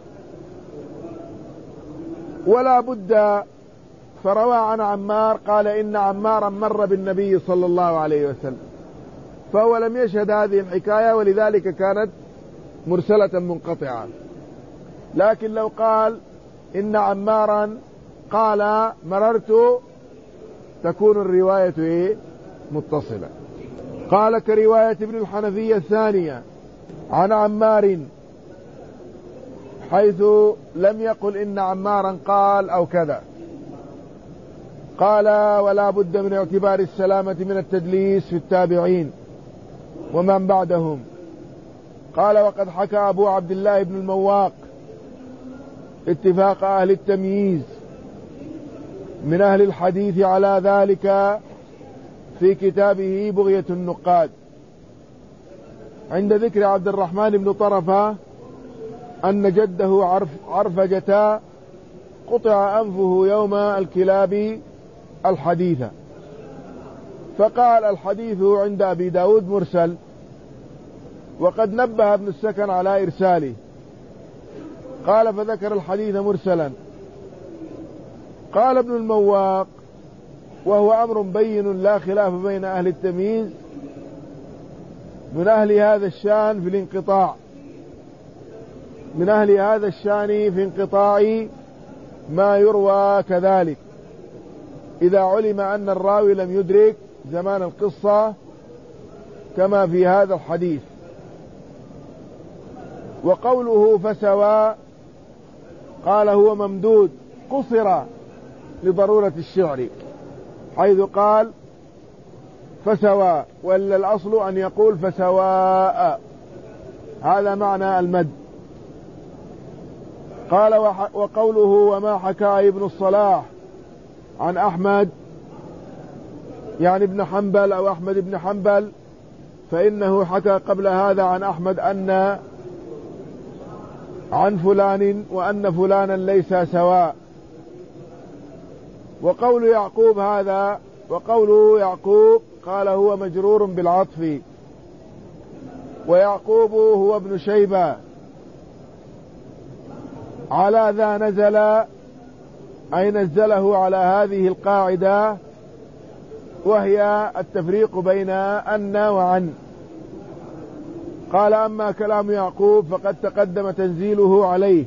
ولا بد، فروى عن عمار قال إن عمارا مر بالنبي صلى الله عليه وسلم، فهو لم يشهد هذه الحكاية، ولذلك كانت مرسلة منقطعة. لكن لو قال إن عمارا قال مررت، تكون الرواية إيه؟ متصلة. قال كرواية ابن الحنفية الثانية عن عمار، حيث لم يقل إن عمارا قال أو كذا. قال ولا بد من اعتبار السلامة من التدليس في التابعين ومن بعدهم. قال وقد حكى أبو عبد الله بن المواق اتفاق أهل التمييز من أهل الحديث على ذلك في كتابه بغية النقاد، عند ذكر عبد الرحمن بن طرفة أن جده عرف عرفجة قطع أنفه يوم الكلاب الحديثة، فقال الحديث عند أبي داود مرسل، وقد نبه ابن السكن على إرساله. قال فذكر الحديث مرسلا. قال ابن المواق وهو أمر بين لا خلاف بين أهل التمييز من أهل هذا الشان في الانقطاع من أهل هذا الشان في انقطاع ما يروى كذلك، إذا علم أن الراوي لم يدرك زمان القصة كما في هذا الحديث. وقوله فسوى قال هو ممدود قصر لضرورة الشعر، حيث قال فسوى، وإلا الأصل أن يقول فسواء، هذا معنى المد. قال وقوله وما حكى ابن الصلاح عن أحمد يعني ابن حنبل أو أحمد بن حنبل، فإنه حكى قبل هذا عن أحمد أن عن فلان وأن فلانا ليس سواء. وقول يعقوب هذا وقوله يعقوب قال هو مجرور بالعطف، ويعقوب هو ابن شيبة، على ذا نزل أي نزله على هذه القاعدة، وهي التفريق بين أن وعن. قال أما كلام يعقوب فقد تقدم تنزيله عليه،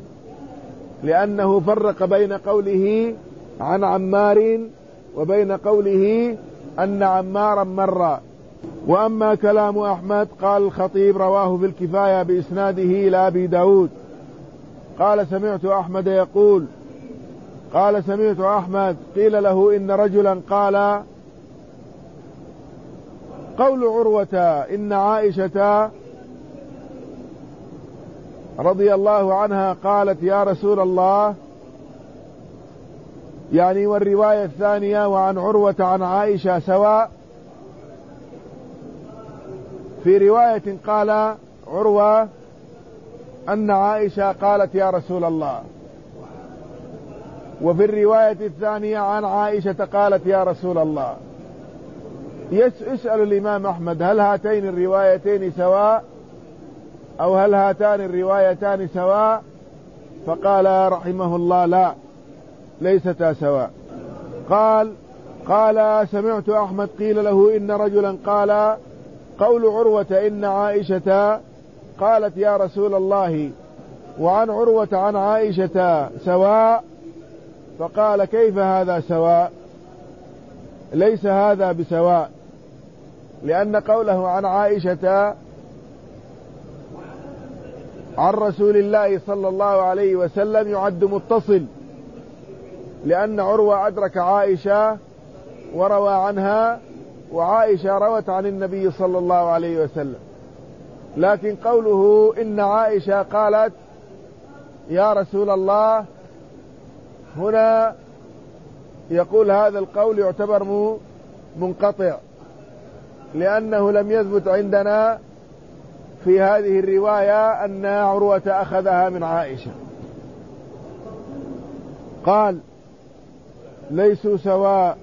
لأنه فرق بين قوله عن عمار وبين قوله أن عمارا مر. وأما كلام أحمد قال الخطيب رواه في الكفاية بإسناده إلى أبي داود قال سمعت أحمد يقول قال سمعت أحمد قيل له إن رجلا قال قول عروة إن عائشة رضي الله عنها قالت يا رسول الله، يعني والرواية الثانية وعن عروة عن عائشة سواء. في رواية قال عروة أن عائشة قالت يا رسول الله، وفي الرواية الثانية عن عائشة قالت يا رسول الله. يسأل الإمام أحمد هل هاتين الروايتين سواء أو هل هاتان الروايتان سواء؟ فقال رحمه الله لا، ليستا سواء. قال قال سمعت أحمد قيل له إن رجلا قال قول عروة إن عائشة قالت يا رسول الله وعن عروة عن عائشة سواء، فقال كيف هذا سواء؟ ليس هذا بسواء، لأن قوله عن عائشة عن رسول الله صلى الله عليه وسلم يعد متصل، لأن عروة أدرك عائشة وروى عنها، وعائشة روت عن النبي صلى الله عليه وسلم. لكن قوله إن عائشة قالت يا رسول الله هنا يقول هذا القول يعتبر منقطع، لأنه لم يثبت عندنا في هذه الرواية أن عروة أخذها من عائشة. قال ليسوا سواء.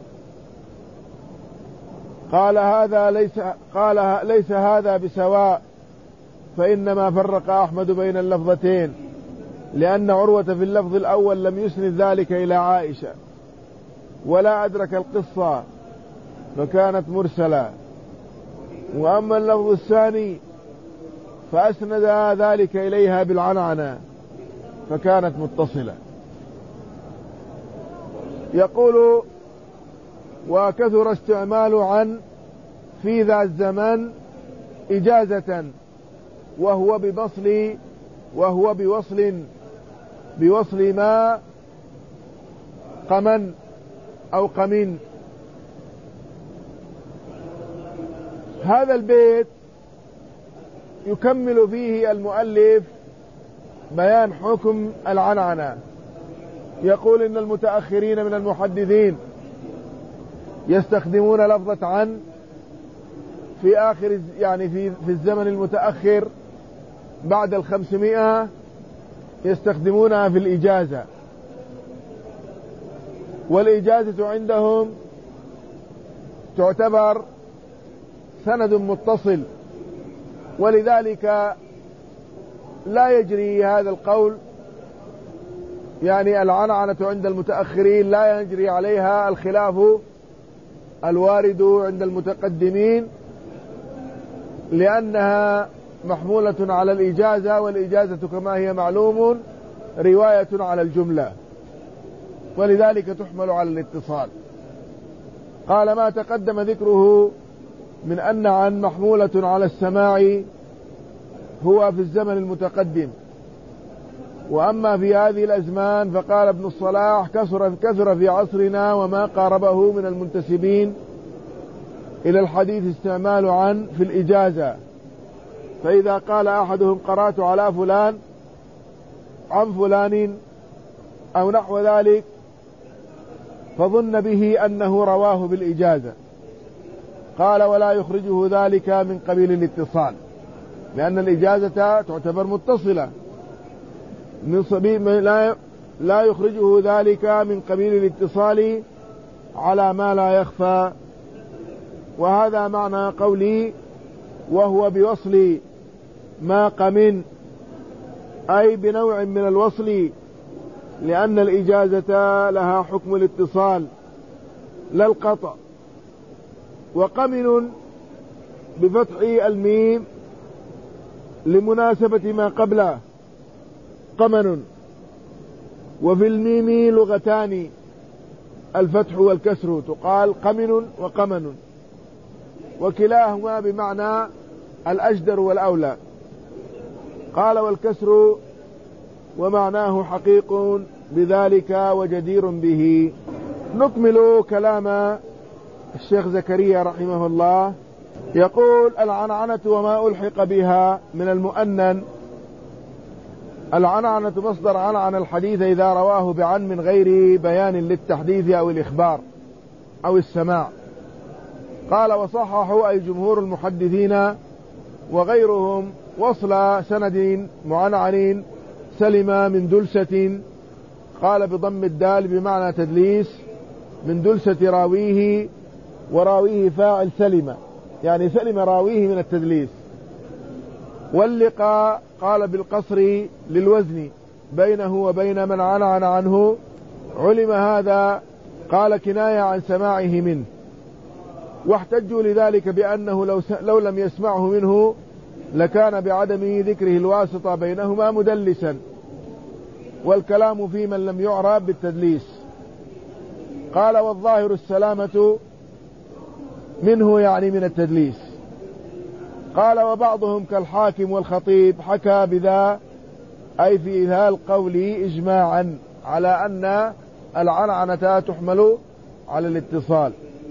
قال هذا ليس قال ليس هذا بسواء، فإنما فرق أحمد بين اللفظتين، لأن عروة في اللفظ الأول لم يسند ذلك إلى عائشة ولا أدرك القصة فكانت مرسلة، وأما اللفظ الثاني فأسند ذلك إليها بالعنعنة فكانت متصلة. يقول وكثر استعمال عن في ذا الزمان إجازة وهو بوصل وهو بوصل بوصل ما قمن أو قمن. هذا البيت يكمل فيه المؤلف بيان حكم العنعنة. يقول إن المتأخرين من المحدثين يستخدمون لفظة عن في آخر يعني في في الزمن المتأخر بعد الخمسمائة، يستخدمونها في الإجازة، والإجازة عندهم تعتبر سند متصل، ولذلك لا يجري هذا القول، يعني العنعنة عند المتأخرين لا يجري عليها الخلاف الوارد عند المتقدمين، لأنها محمولة على الإجازة، والإجازة كما هي معلوم رواية على الجملة، ولذلك تحمل على الاتصال. قال ما تقدم ذكره من أن عن محمولة على السماع هو في الزمن المتقدم، وأما في هذه الأزمان فقال ابن الصلاح كثر, كثر في عصرنا وما قاربه من المنتسبين إلى الحديث استعمال عن في الإجازة، فإذا قال أحدهم قرأت على فلان عن فلان أو نحو ذلك فظن به أنه رواه بالإجازة. قال ولا يخرجه ذلك من قبيل الاتصال، لأن الإجازة تعتبر متصلة من صبيب، لا لا يخرجه ذلك من قبيل الاتصال على ما لا يخفى. وهذا معنى قولي وهو بوصل ما قمن، أي بنوع من الوصل، لأن الإجازة لها حكم الاتصال لا القطع. وقمن بفتح الميم لمناسبة ما قبله قمن. وفي الميم لغتان، الفتح والكسر، تقال قمن وقمن، وكلاهما بمعنى الأجدر والأولى. قال والكسر ومعناه حقيق بذلك وجدير به. نكمل كلام الشيخ زكريا رحمه الله. يقول العنعنة وما ألحق بها من المؤنن. العنعنة مصدر عنعن الحديث إذا رواه بعن من غير بيان للتحديث أو الإخبار أو السماع. قال وصححوا أي جمهور المحدثين وغيرهم وصل سند معنعن سلم من دلسة. قال بضم الدال بمعنى تدليس، من دلسة راويه، وراويه فاعل سلم، يعني سلم راويه من التدليس. واللقاء قال بالقصر للوزن بينه وبين من عنعن عنه. علم هذا قال كناية عن سماعه منه. واحتجوا لذلك بأنه لو, لو لم يسمعه منه لكان بعدم ذكره الواسطة بينهما مدلسا، والكلام في من لم يعرب بالتدليس. قال والظاهر السلامة منه، يعني من التدليس. قال وبعضهم كالحاكم والخطيب حكى بذا، أي في ذا القول إجماعا على أن العنعنة تحمل على الاتصال.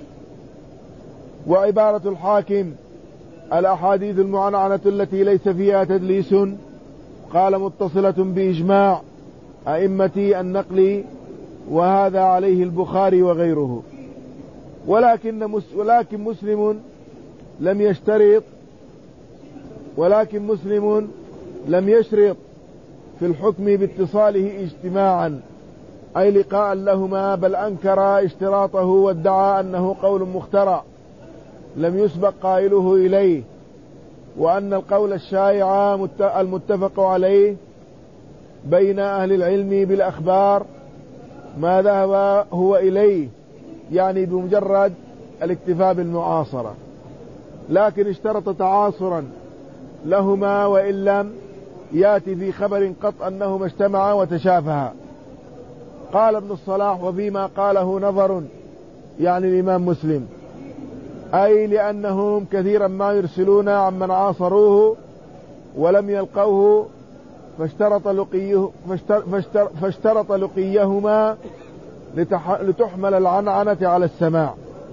وعبارة الحاكم الأحاديث المعنعنة التي ليس فيها تدليس، قال متصلة بإجماع أئمة النقل، وهذا عليه البخاري وغيره. ولكن ولكن مسلم لم يشترط ولكن مسلم لم يشرط في الحكم باتصاله اجتماعا، أي لقاء لهما، بل أنكر اشتراطه وادعى أنه قول مخترع لم يسبق قائله إليه، وأن القول الشائع المتفق عليه بين أهل العلم بالأخبار ما ذهب هو إليه، يعني بمجرد الاكتفاء بالمعاصرة، لكن اشترط تعاصرا لهما وإن لم يأتي في خبر قط أنهما اجتمعا وتشافها. قال ابن الصلاح وفيما قاله نظر، يعني الإمام مسلم، أي لأنهم كثيرا ما يرسلون عمن عاصروه ولم يلقوه، فاشترط لقيه فاشتر فاشتر فاشترط لقيهما لتحمل العنعنة على السماع.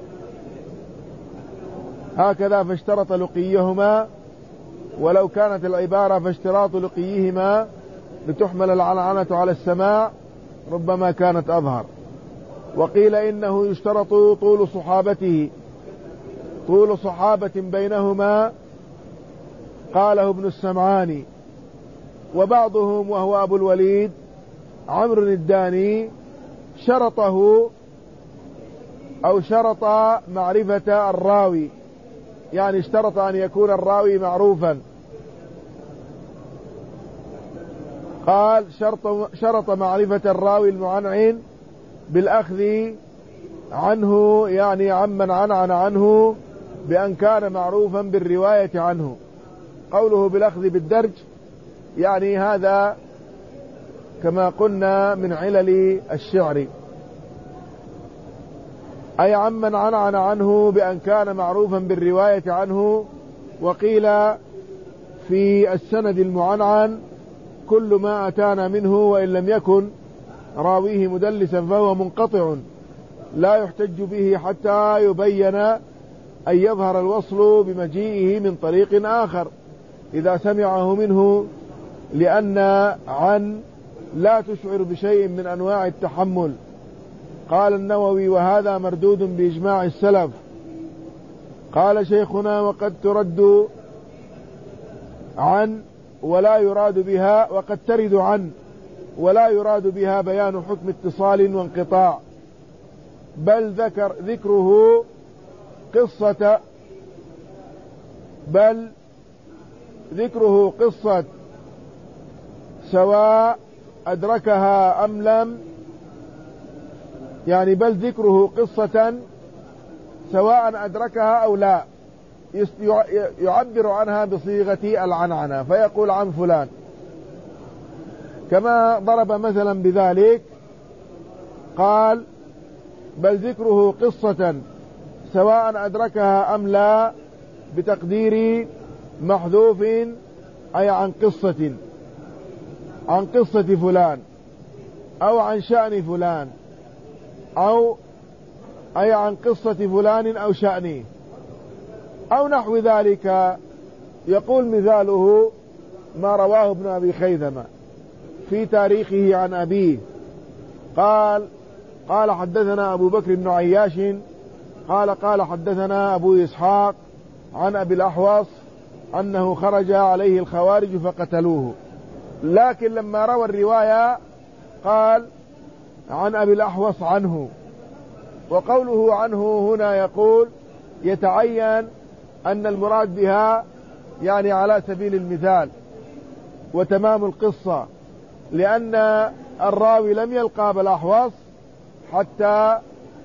هكذا فاشترط لقيهما، ولو كانت العبارة فاشتراط لقيهما لتحمل العنعنة على السماع ربما كانت أظهر. وقيل إنه يشترط طول صحابته طول صحابة بينهما، قاله ابن السمعاني. وبعضهم وهو أبو الوليد عمرو الداني شرطه أو شرط معرفة الراوي، يعني اشترط أن يكون الراوي معروفا. قال شرط, شرط معرفة الراوي المعنعن بالأخذ عنه، يعني عمن عنعن عنه، بأن كان معروفا بالرواية عنه. قوله بالأخذ بالدرج، يعني هذا كما قلنا من علل الشعر، أي عمن عنعن عنه بأن كان معروفا بالرواية عنه. وقيل في السند المعنعن كل ما أتانا منه وإن لم يكن راويه مدلسا فهو منقطع لا يحتج به حتى يبين أن يظهر الوصل بمجيئه من طريق آخر إذا سمعه منه، لأن عن لا تشعر بشيء من أنواع التحمل. قال النووي وهذا مردود بإجماع السلف. قال شيخنا وقد ترد عن ولا يراد بها وقد ترد عن ولا يراد بها بيان حكم اتصال وانقطاع، بل ذكر ذكره قصة بل ذكره قصة سواء أدركها أم لم، يعني بل ذكره قصة سواء أدركها أو لا، يعبر عنها بصيغة العنعنة، فيقول عن فلان، كما ضرب مثلا بذلك. قال بل ذكره قصة سواء أدركها أم لا بتقدير محذوف، أي عن قصة عن قصة فلان أو عن شأن فلان، أو أي عن قصة فلان أو شأنه أو نحو ذلك. يقول مثاله ما رواه ابن أبي خيثمة في تاريخه عن أبيه قال قال حدثنا أبو بكر بن عياش قال قال حدثنا أبو إسحاق عن أبي الأحوص أنه خرج عليه الخوارج فقتلوه. لكن لما روى الرواية قال عن أبي الأحوص عنه، وقوله عنه هنا يقول يتعين أن المراد بها يعني على سبيل المثال وتمام القصة، لأن الراوي لم يلقى أبا الأحوص حتى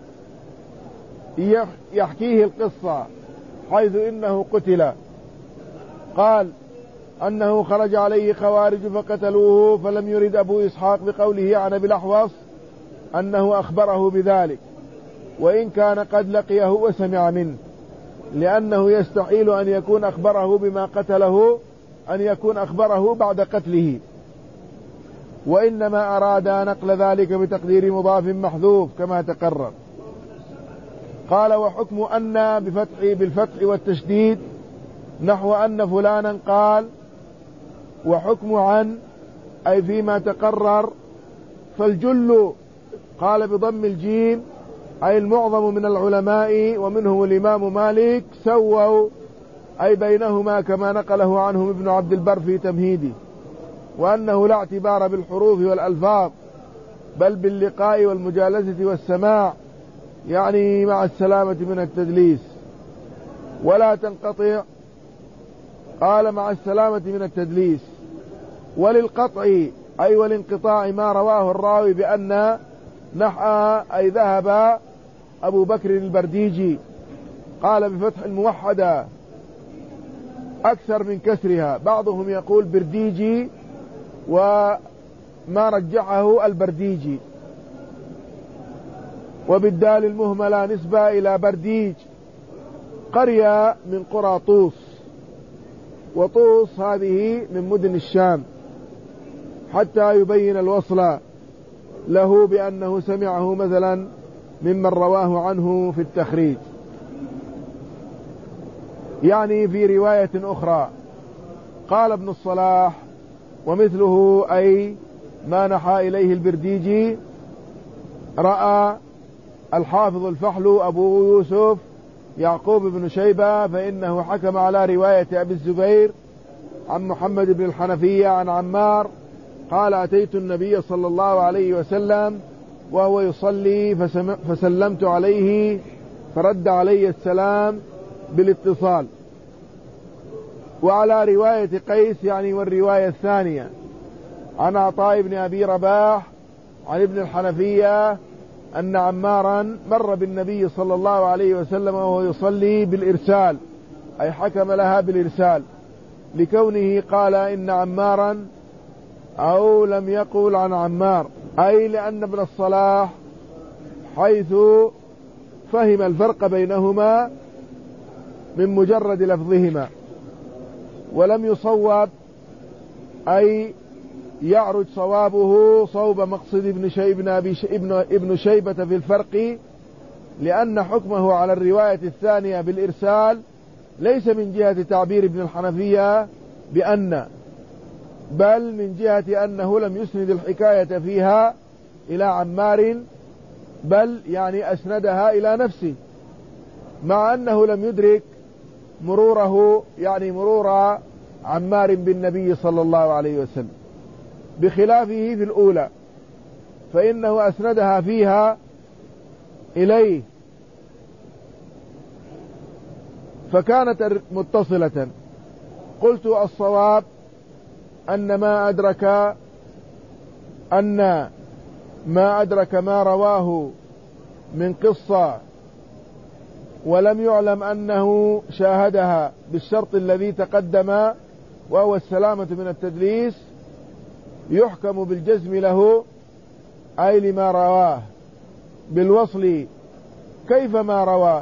يحكيه القصة حيث إنه قتل. قال أنه خرج عليه خوارج فقتلوه، فلم يرد أبو إسحاق بقوله عن أبي الأحوص أنه أخبره بذلك، وإن كان قد لقيه وسمع منه، لأنه يستحيل أن يكون أخبره بما قتله أن يكون أخبره بعد قتله، وإنما أراد نقل ذلك بتقدير مضاف محذوف كما تقرر. قال وحكم أن بفتح بالفتح والتشديد نحو أن فلانا قال، وحكم عن أي فيما تقرر. فالجل قال بضم الجيم أي المعظم من العلماء ومنهم الإمام مالك سووا أي بينهما كما نقله عنهم ابن عبد البر في تمهيده، وأنه لا اعتبار بالحروف والألفاظ بل باللقاء والمجالسة والسماع، يعني مع السلامة من التدليس ولا تنقطع. قال مع السلامة من التدليس. وللقطع أي والانقطاع ما رواه الراوي بأن نحى أي ذهب أبو بكر البرديجي. قال بفتح الموحدة أكثر من كسرها، بعضهم يقول برديجي وما رجحه البرديجي، وبالدال المهملة نسبة إلى برديج قرية من قرى طوس، وطوس هذه من مدن الشام، حتى يبين الوصل له بأنه سمعه مثلا ممن رواه عنه في التخريج، يعني في رواية أخرى. قال ابن الصلاح ومثله أي ما نحى إليه البرديجي رأى الحافظ الفحل أبو يوسف يعقوب بن شيبة، فإنه حكم على رواية أبي الزبير عن محمد بن الحنفية عن عمار قال أتيت النبي صلى الله عليه وسلم وهو يصلي فسلمت عليه فرد علي السلام بالاتصال. وعلى رواية قيس يعني والرواية الثانية عن عطاء بن أبي رباح عن ابن الحنفية أن عمارا مر بالنبي صلى الله عليه وسلم وهو يصلي بالإرسال، أي حكم لها بالإرسال لكونه قال إن عمارا، أو لم يقول عن عمار، أي لأن ابن الصلاح حيث فهم الفرق بينهما من مجرد لفظهما ولم يصوب أي يعرج صوابه صوب مقصد ابن شيبة, ابن شيبة في الفرق، لأن حكمه على الرواية الثانية بالإرسال ليس من جهة تعبير ابن الحنفية بأن، بل من جهة أنه لم يسند الحكاية فيها إلى عمار، بل يعني أسندها إلى نفسه، مع أنه لم يدرك مروره يعني مرور عمار بالنبي صلى الله عليه وسلم، بخلافه في الأولى فإنه أسندها فيها إليه فكانت متصلة. قلت الصواب أن ما أدرك أن ما أدرك ما رواه من قصة ولم يعلم أنه شاهدها بالشرط الذي تقدم وهو السلامة من التدليس يحكم بالجزم له، أي لما رواه بالوصل كيفما روى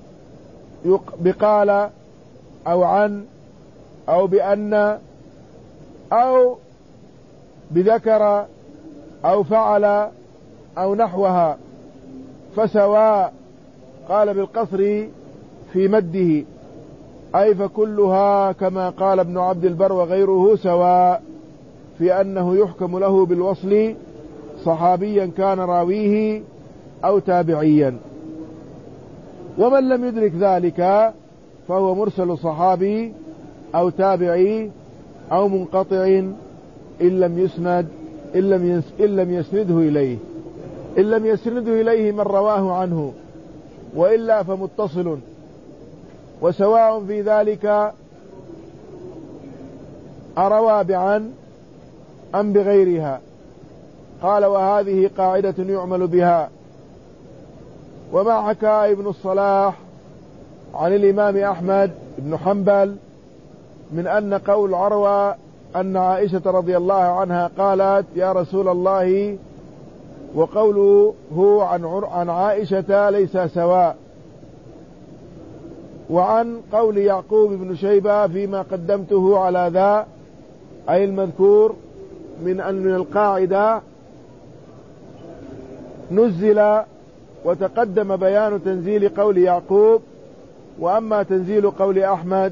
بقال أو عن أو بأن أو بذكر أو فعل أو نحوها فسواء. قال بالقصر في مده، أي فكلها كما قال ابن عبد البر وغيره سواء في أنه يحكم له بالوصل صحابيا كان راويه أو تابعيا. ومن لم يدرك ذلك فهو مرسل صحابي أو تابعي أو منقطع إن لم يسند إن لم, إن لم يسنده إليه إن لم يسنده إليه من رواه عنه، وإلا فمتصل. وسواء في ذلك أروى بعن أم بغيرها. قال وهذه قاعدة يعمل بها. وما حكى ابن الصلاح عن الإمام أحمد بن حنبل من أن قول عروة أن عائشة رضي الله عنها قالت يا رسول الله، وقوله هو عن عن عائشة ليس سواء. وعن قول يعقوب بن شيبة فيما قدمته على ذا، أي المذكور من أن من القاعدة نزل وتقدم بيان تنزيل قول يعقوب. وأما تنزيل قول أحمد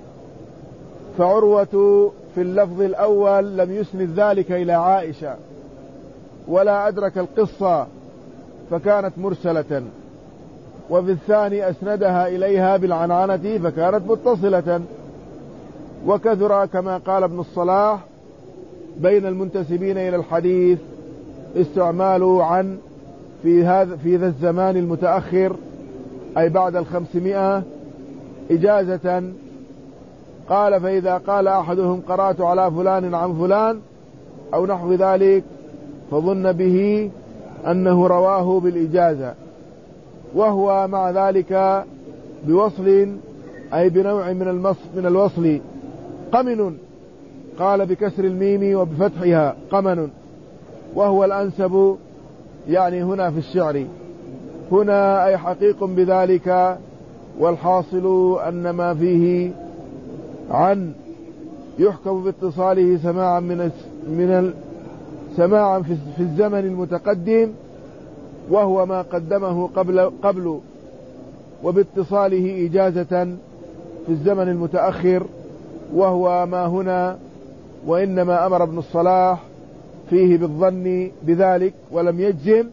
فعروة في اللفظ الأول لم يسند ذلك إلى عائشة ولا أدرك القصة فكانت مرسلة، وفي الثاني أسندها إليها بالعنعنة فكانت متصلة. وكثر كما قال ابن الصلاح بين المنتسبين إلى الحديث استعمال عن في هذا في ذا الزمان المتأخر، أي بعد الخمسمائة، إجازة. قال فإذا قال أحدهم قرأت على فلان عن فلان أو نحو ذلك فظن به أنه رواه بالإجازة، وهو مع ذلك بوصل، أي بنوع من المص من الوصل. قمن قال بكسر الميم وبفتحها قمن، وهو الأنسب يعني هنا في الشعر. هنا أي حقيق بذلك. والحاصل أن ما فيه عن يحكم باتصاله سماعا من من سماعا في الزمن المتقدم، وهو ما قدمه قبل قبل وباتصاله إجازة في الزمن المتأخر، وهو ما هنا. وإنما أمر ابن الصلاح فيه بالظن بذلك ولم يجزم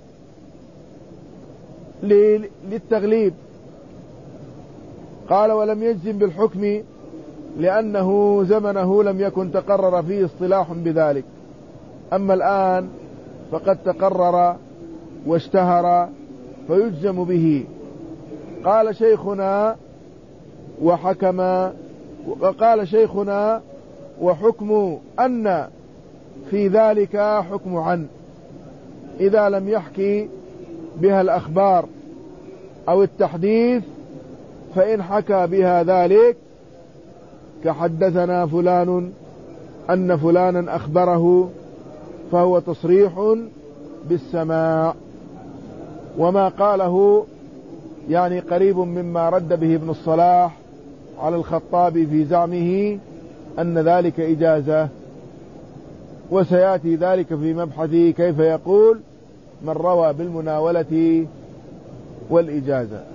للتغليب. قال ولم يجزم بالحكم لأنه زمنه لم يكن تقرر فيه اصطلاح بذلك. أما الآن فقد تقرر واشتهر فيجزم به. قال شيخنا وحكم وقال شيخنا وحكم أن في ذلك حكم عن إذا لم يحكي بها الأخبار أو التحديث، فإن حكى بها ذلك كحدثنا فلان أن فلانا أخبره فهو تصريح بالسماع. وما قاله يعني قريب مما رد به ابن الصلاح على الخطابي في زعمه أن ذلك إجازة. وسيأتي ذلك في مبحث كيف يقول من روى بالمناولة والإجازة.